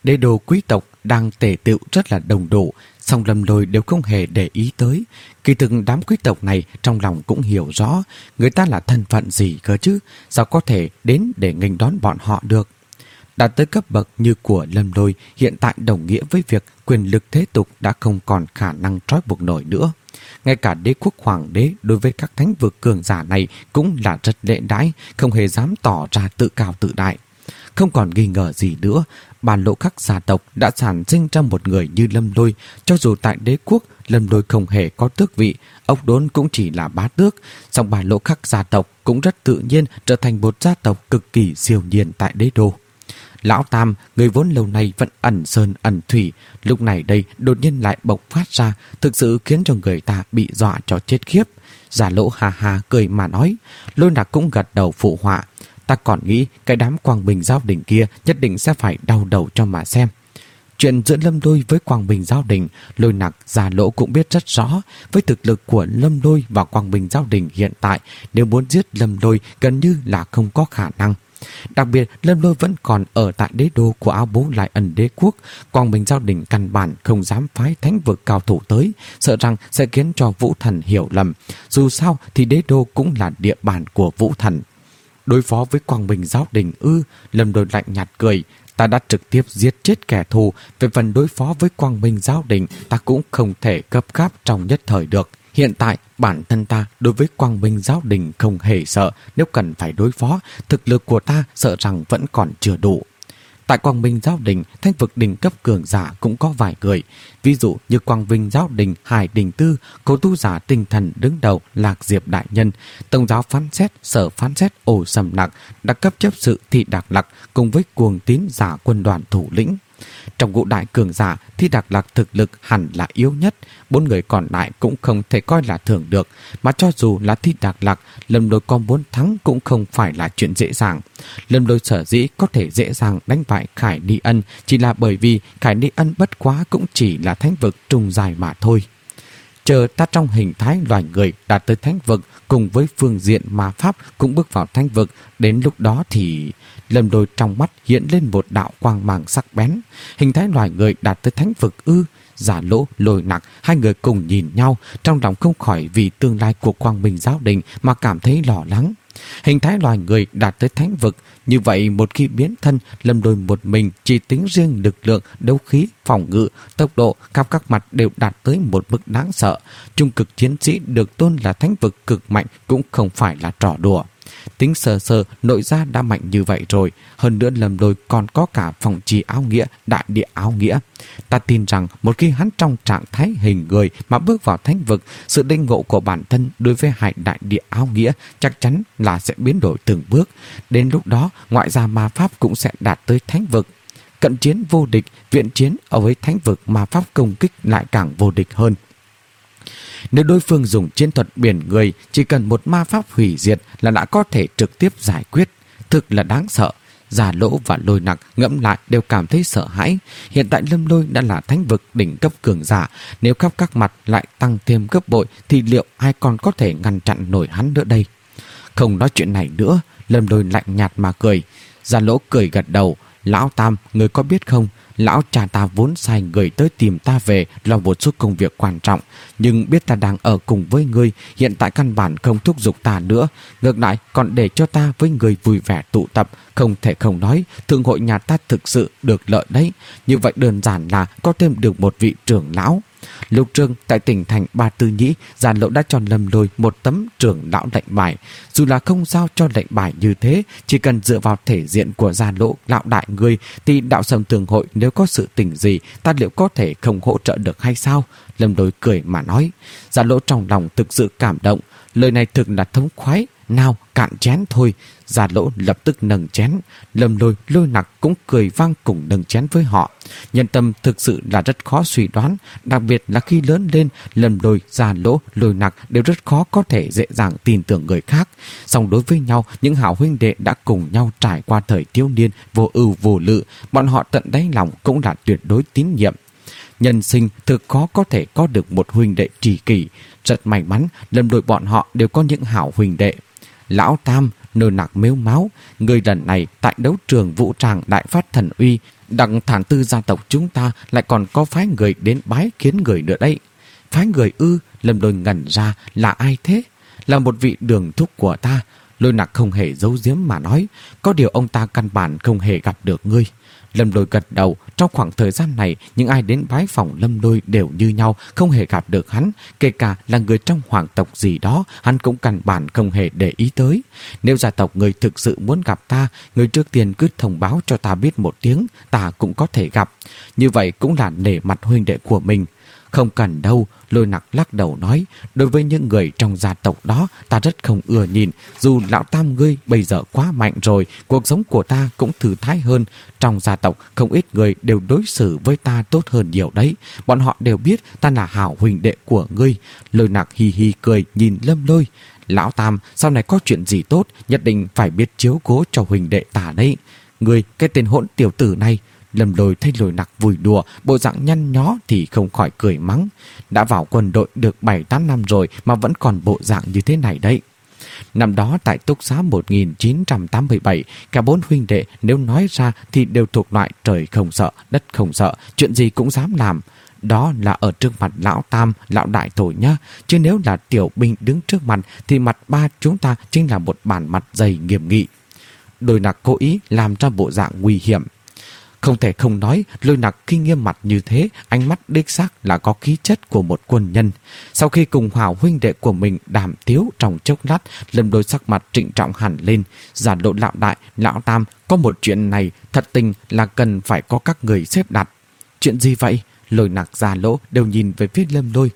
Đế đô quý tộc đang tề tựu rất là đông đủ, song Lâm Lôi đều không hề để ý tới. Kỳ thực đám quý tộc này trong lòng cũng hiểu rõ người ta là thân phận gì cơ chứ, sao có thể đến để nghênh đón bọn họ được. Đạt tới cấp bậc như của Lâm Lôi hiện tại đồng nghĩa với việc quyền lực thế tục đã không còn khả năng trói buộc nổi nữa. Ngay cả đế quốc hoàng đế đối với các thánh vực cường giả này cũng là rất lễ đãi, không hề dám tỏ ra tự cao tự đại. Không còn nghi ngờ gì nữa, Bản Lộ Khắc gia tộc đã sản sinh ra một người như Lâm Lôi. Cho dù tại đế quốc Lâm Lôi không hề có tước vị, Ốc Đốn cũng chỉ là bá tước, song Bản Lộ Khắc gia tộc cũng rất tự nhiên trở thành một gia tộc cực kỳ siêu nhiên tại đế đô. Lão Tam, người vốn lâu nay vẫn ẩn sơn ẩn thủy, lúc này đây đột nhiên lại bộc phát ra, thực sự khiến cho người ta bị dọa cho chết khiếp. Giả Lỗ hà hà cười mà nói. Lôi Nặc cũng gật đầu phụ họa. Ta còn nghĩ cái đám Quang Bình Giao Đình kia nhất định sẽ phải đau đầu cho mà xem. Chuyện giữa Lâm Lôi với Quang Bình Giao Đình, Lôi Nặc, Giả Lỗ cũng biết rất rõ. Với thực lực của Lâm Lôi và Quang Bình Giao Đình hiện tại, nếu muốn giết Lâm Lôi gần như là không có khả năng. Đặc biệt Lâm Lôi vẫn còn ở tại đế đô của Áo Bố Lại Ẩn đế quốc. Quang Bình Giao Đình căn bản không dám phái thánh vực cao thủ tới, sợ rằng sẽ khiến cho Vũ Thần hiểu lầm. Dù sao thì đế đô cũng là địa bàn của Vũ Thần. Đối phó với Quang Bình Giao Đình ư? Lâm Lôi lạnh nhạt cười. Ta đã trực tiếp giết chết kẻ thù, về phần đối phó với Quang Bình Giao Đình ta cũng không thể cấp gáp trong nhất thời được. Hiện tại bản thân ta đối với Quang Bình Giao Đình không hề sợ, nếu cần phải đối phó, thực lực của ta sợ rằng vẫn còn chưa đủ. Tại Quang Bình Giao Đình, thánh vực đỉnh cấp cường giả cũng có vài người. Ví dụ như Quang Bình Giao Đình, Hải Đình Tư, cố tu giả tinh thần đứng đầu Lạc Diệp Đại Nhân, Tổng giáo phán xét, sở phán xét Ổ Sầm Nặc, đặc cấp chấp sự Thị Đạc Lạc cùng với Cuồng Tín giả quân đoàn thủ lĩnh. Trong ngũ đại cường giả, Thi Đạc Lạc thực lực hẳn là yếu nhất, bốn người còn lại cũng không thể coi là thường được, mà cho dù là Thi Đạc Lạc, Lâm Lôi có muốn thắng cũng không phải là chuyện dễ dàng. Lâm Lôi sở dĩ có thể dễ dàng đánh bại Khải Ni Ân chỉ là bởi vì Khải Ni Ân bất quá cũng chỉ là thánh vực trung dài mà thôi. Chờ ta trong hình thái loài người đạt tới thánh vực, cùng với phương diện ma pháp cũng bước vào thánh vực, đến lúc đó thì... Lâm Lôi trong mắt hiện lên một đạo quang mang sắc bén. Hình thái loài người đạt tới thánh vực ư? Giả Lỗ, Lôi Nặc, hai người cùng nhìn nhau, trong lòng không khỏi vì tương lai của Quang Bình Giao Đình mà cảm thấy lo lắng. Hình thái loài người đạt tới thánh vực, như vậy một khi biến thân, Lâm Lôi một mình chỉ tính riêng lực lượng, đấu khí, phòng ngự, tốc độ, khắp các mặt đều đạt tới một mức đáng sợ. Trung cực chiến sĩ được tôn là thánh vực cực mạnh cũng không phải là trò đùa. Tính sơ sơ nội gia đã mạnh như vậy rồi, hơn nữa Lâm Lôi còn có cả phòng trì áo nghĩa, đại địa áo nghĩa. Ta tin rằng một khi hắn trong trạng thái hình người mà bước vào thánh vực, sự linh ngộ của bản thân đối với hai đại địa áo nghĩa chắc chắn là sẽ biến đổi từng bước. Đến lúc đó ngoại gia ma pháp cũng sẽ đạt tới thánh vực. Cận chiến vô địch, viện chiến ở với thánh vực ma pháp công kích lại càng vô địch hơn. Nếu đối phương dùng chiến thuật biển người, chỉ cần một ma pháp hủy diệt là đã có thể trực tiếp giải quyết. Thực là đáng sợ. Giả Lỗ và Lôi Nặc ngẫm lại đều cảm thấy sợ hãi. Hiện tại Lâm Lôi đã là thánh vực đỉnh cấp cường giả, nếu khắp các mặt lại tăng thêm gấp bội thì liệu ai còn có thể ngăn chặn nổi hắn nữa đây? Không nói chuyện này nữa, Lâm Lôi lạnh nhạt mà cười. Giả Lỗ cười gật đầu. Lão Tam, người có biết không, lão cha ta vốn sai người tới tìm ta về lo một số công việc quan trọng, nhưng biết ta đang ở cùng với ngươi, hiện tại căn bản không thúc giục ta nữa, ngược lại còn để cho ta với người vui vẻ tụ tập. Không thể không nói, thương hội nhà ta thực sự được lợi đấy. Như vậy đơn giản là có thêm được một vị trưởng lão. Lục Trương tại tỉnh thành Ba Tư Nhĩ, Giả Lỗ đã cho Lâm Lôi một tấm trưởng lão lệnh bài. Dù là không giao cho lệnh bài như thế, chỉ cần dựa vào thể diện của Giả Lỗ lão đại người thì đạo Sầm Thường hội nếu có sự tình gì, ta liệu có thể không hỗ trợ được hay sao? Lâm Lôi cười mà nói. Giả Lỗ trong lòng thực sự cảm động, lời này thực là thống khoái. Nào cạn chén thôi. Giả Lỗ lập tức nâng chén. Lâm Lôi, Lôi Nặc cũng cười vang cùng nâng chén với họ. Nhân tâm thực sự là rất khó suy đoán, đặc biệt là khi lớn lên, Lâm Lôi, Giả Lỗ, Lôi Nặc đều rất khó có thể dễ dàng tin tưởng người khác. Song đối với nhau, những hảo huynh đệ đã cùng nhau trải qua thời thiếu niên vô ưu vô lự, bọn họ tận đáy lòng cũng là tuyệt đối tín nhiệm. Nhân sinh thực khó có thể có được một huynh đệ tri kỷ. Rất may mắn, Lâm Lôi bọn họ đều có những hảo huynh đệ. Lão Tam, Lôi Nặc mếu máo, người lần này tại đấu trường vũ trang đại phát thần uy, đặng thản tư gia tộc chúng ta lại còn có phái người đến bái kiến người nữa đấy. Phái người ư? Lâm Lôi ngẩn ra, là ai thế? Là một vị đường thúc của ta. Lôi Nặc không hề giấu giếm mà nói, có điều ông ta căn bản không hề gặp được ngươi. Lâm Lôi gật đầu. Trong khoảng thời gian này, những ai đến bái phỏng Lâm Lôi đều như nhau, không hề gặp được hắn. Kể cả là người trong hoàng tộc gì đó, hắn cũng căn bản không hề để ý tới. Nếu gia tộc người thực sự muốn gặp ta, người trước tiên cứ thông báo cho ta biết một tiếng, ta cũng có thể gặp. Như vậy cũng là nể mặt huynh đệ của mình. Không cần đâu, Lôi Nặc lắc đầu nói, đối với những người trong gia tộc đó ta rất không ưa nhìn. Dù lão Tam ngươi bây giờ quá mạnh rồi, cuộc sống của ta cũng thư thái hơn. Trong gia tộc không ít người đều đối xử với ta tốt hơn nhiều đấy. Bọn họ đều biết ta là hảo huynh đệ của ngươi. Lôi Nặc hì hì cười nhìn Lâm Lôi. Lão Tam, sau này có chuyện gì tốt nhất định phải biết chiếu cố cho huynh đệ ta đấy. Ngươi, cái tên hỗn tiểu tử này. Lâm Lôi thấy Lôi Nặc vui đùa, bộ dạng nhăn nhó thì không khỏi cười mắng. Đã vào quân đội được bảy tám năm rồi mà vẫn còn bộ dạng như thế này đấy. Năm đó tại túc xá một nghìn chín trăm tám mươi bảy, cả bốn huynh đệ nếu nói ra thì đều thuộc loại trời không sợ, đất không sợ, chuyện gì cũng dám làm. Đó là ở trước mặt lão Tam, lão đại thôi nhá. Chứ nếu là tiểu binh đứng trước mặt thì mặt ba chúng ta chính là một bản mặt dày nghiêm nghị. Lôi Nặc cố ý làm ra bộ dạng nguy hiểm. Không thể không nói, Lôi Nặc khi nghiêm mặt như thế, ánh mắt đích xác là có khí chất của một quân nhân. Sau khi cùng hảo huynh đệ của mình đàm tiếu trong chốc lát, Lâm Lôi sắc mặt trịnh trọng hẳn lên, giả độ lão đại, lão Tam, có một chuyện này thật tình là cần phải có các người xếp đặt. Chuyện gì vậy? Lôi Nặc già lỗ đều nhìn về phía Lâm Lôi.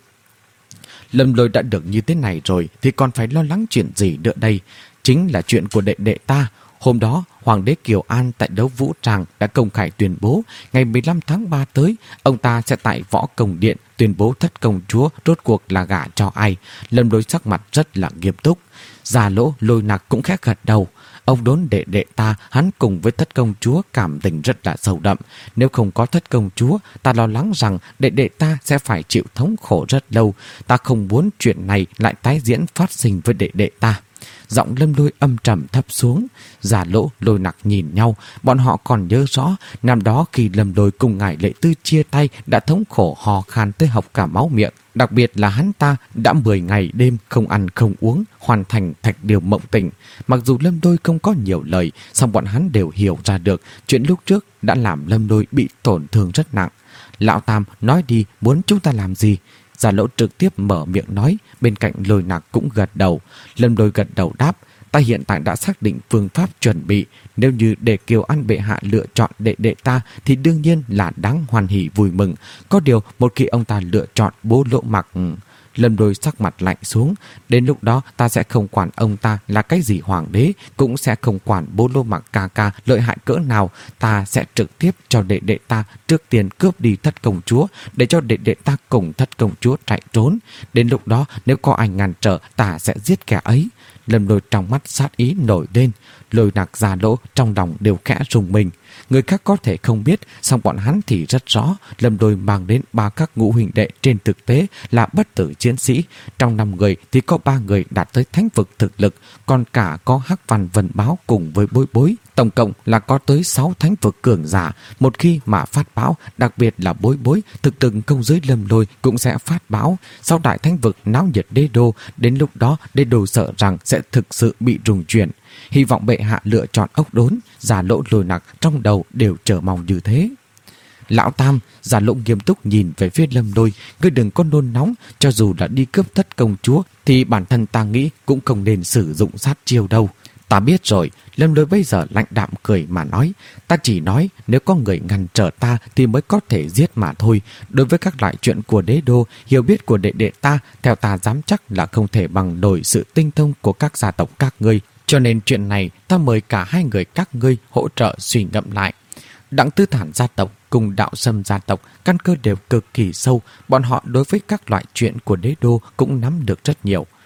Lâm Lôi đã được như thế này rồi thì còn phải lo lắng chuyện gì nữa đây? Chính là chuyện của đệ đệ ta. Hôm đó, Hoàng đế Kiều An tại đấu vũ tràng đã công khai tuyên bố ngày mười lăm tháng ba tới, ông ta sẽ tại Võ Công Điện tuyên bố thất công chúa rốt cuộc là gả cho ai. Lâm Lôi sắc mặt rất là nghiêm túc. Già lỗ Lôi Nặc cũng khẽ gật đầu. Ông đốn đệ đệ ta, hắn cùng với thất công chúa cảm tình rất là sâu đậm. Nếu không có thất công chúa, ta lo lắng rằng đệ đệ ta sẽ phải chịu thống khổ rất lâu. Ta không muốn chuyện này lại tái diễn phát sinh với đệ đệ ta. Giọng Lâm Lôi âm trầm thấp xuống. Già lỗ Lôi Nặc nhìn nhau. Bọn họ còn nhớ rõ năm đó khi Lâm Lôi cùng ngài Lệ Tư chia tay đã thống khổ hò khan tới học cả máu miệng. Đặc biệt là hắn ta đã mười ngày đêm không ăn không uống, hoàn thành thạch điều mộng tình. Mặc dù Lâm Lôi không có nhiều lời, song bọn hắn đều hiểu ra được chuyện lúc trước đã làm Lâm Lôi bị tổn thương rất nặng. Lão Tam nói đi, muốn chúng ta làm gì? Già lỗ trực tiếp mở miệng nói, bên cạnh Lôi Nặc cũng gật đầu. Lâm Lôi gật đầu đáp, ta hiện tại đã xác định phương pháp chuẩn bị. Nếu như để Kiều An bệ hạ lựa chọn đệ đệ ta thì đương nhiên là đáng hoan hỉ vui mừng. Có điều một khi ông ta lựa chọn Bố Lỗ Mặc, Lâm Lôi sắc mặt lạnh xuống. Đến lúc đó ta sẽ không quản ông ta là cái gì hoàng đế, cũng sẽ không quản Bố Lỗ Mặc ca ca lợi hại cỡ nào. Ta sẽ trực tiếp cho đệ đệ ta trước tiên cướp đi thất công chúa, để cho đệ đệ ta cùng thất công chúa chạy trốn. Đến lúc đó nếu có ai ngăn trở, ta sẽ giết kẻ ấy. Lâm Lôi trong mắt sát ý nổi lên. Lôi Nặc già lỗ trong lòng đều khẽ rùng mình. Người khác có thể không biết, song bọn hắn thì rất rõ. Lâm Lôi mang đến ba các ngũ huynh đệ trên thực tế là bất tử chiến sĩ. Trong năm người thì có ba người đạt tới thánh vực thực lực, còn cả có Hắc Văn Vân Báo cùng với Bối Bối. Tổng cộng là có tới sáu thánh vực cường giả. Một khi mà phát báo, đặc biệt là Bối Bối, thực từng công giới Lâm Lôi cũng sẽ phát báo. Sau đại thánh vực náo nhiệt đế đô, đến lúc đó đế đô sợ rằng sẽ thực sự bị rung chuyển. Hy vọng bệ hạ lựa chọn ốc đốn. Già lỗ Lôi Nặc trong đầu đều chờ mong như thế. Lão Tam, Già lỗ nghiêm túc nhìn về phía Lâm Lôi. Ngươi đừng có nôn nóng. Cho dù là đi cướp thất công chúa thì bản thân ta nghĩ cũng không nên sử dụng sát chiêu đâu. Ta biết rồi. Lâm Lôi bây giờ lạnh đạm cười mà nói, ta chỉ nói nếu có người ngăn trở ta thì mới có thể giết mà thôi. Đối với các loại chuyện của đế đô, hiểu biết của đệ đệ ta, theo ta dám chắc là không thể bằng nổi sự tinh thông của các gia tộc các ngươi. Cho nên chuyện này ta mời cả hai người các ngươi hỗ trợ suy ngẫm lại. Đặng Tư Thản gia tộc cùng Đạo Sâm gia tộc căn cơ đều cực kỳ sâu. Bọn họ đối với các loại chuyện của đế đô cũng nắm được rất nhiều.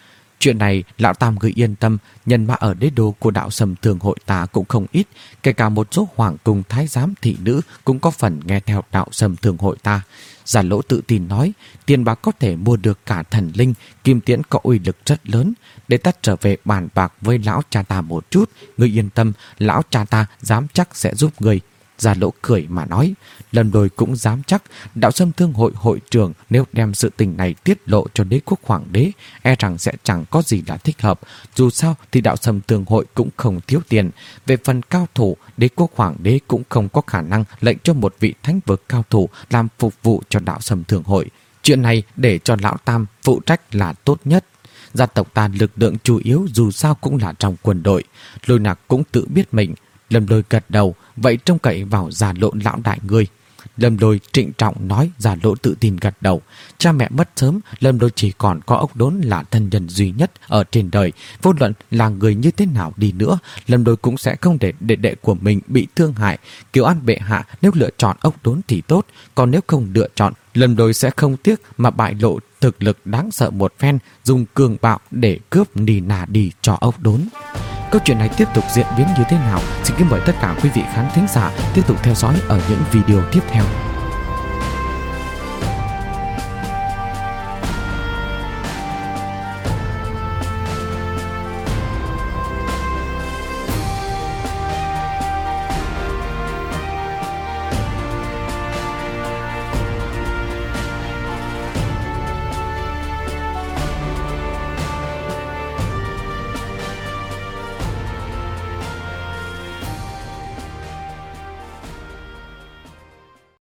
Chuyện này lão Tam người yên tâm, nhân mã ở đế đô của đạo Sầm Thường hội ta cũng không ít, kể cả một số hoàng cung thái giám thị nữ cũng có phần nghe theo đạo Sầm Thường hội ta. Giả Lỗ tự tin nói, tiền bạc có thể mua được cả thần linh, kim tiễn có uy lực rất lớn. Để ta trở về bàn bạc với lão cha ta một chút, ngươi yên tâm, lão cha ta dám chắc sẽ giúp ngươi. Giả Lỗ cười mà nói, Lâm Lôi cũng dám chắc đạo Sâm Thương hội hội trưởng nếu đem sự tình này tiết lộ cho đế quốc hoàng đế, e rằng sẽ chẳng có gì là thích hợp. Dù sao thì đạo Sâm Thương hội cũng không thiếu tiền. Về phần cao thủ, đế quốc hoàng đế cũng không có khả năng lệnh cho một vị thánh vực cao thủ làm phục vụ cho đạo Sâm Thương hội. Chuyện này để cho lão Tam phụ trách là tốt nhất. Gia tộc ta lực lượng chủ yếu dù sao cũng là trong quân đội. Lôi Nặc cũng tự biết mình. Lâm Lôi gật đầu, vậy trông cậy vào Giả Lộ lão đại ngươi. Lâm Lôi trịnh trọng nói. Giả Lộ tự tin gật đầu. Cha mẹ mất sớm, Lâm Lôi chỉ còn có Ốc Đốn là thân nhân duy nhất ở trên đời. Vô luận là người như thế nào đi nữa, Lâm Lôi cũng sẽ không để đệ đệ của mình bị thương hại. Kiều An bệ hạ nếu lựa chọn Ốc Đốn thì tốt, còn nếu không lựa chọn, Lâm Lôi sẽ không tiếc mà bại lộ thực lực đáng sợ một phen, dùng cường bạo để cướp Nì Nà đi cho Ốc Đốn. Câu chuyện này tiếp tục diễn biến như thế nào? Xin kính mời tất cả quý vị khán thính giả tiếp tục theo dõi ở những video tiếp theo.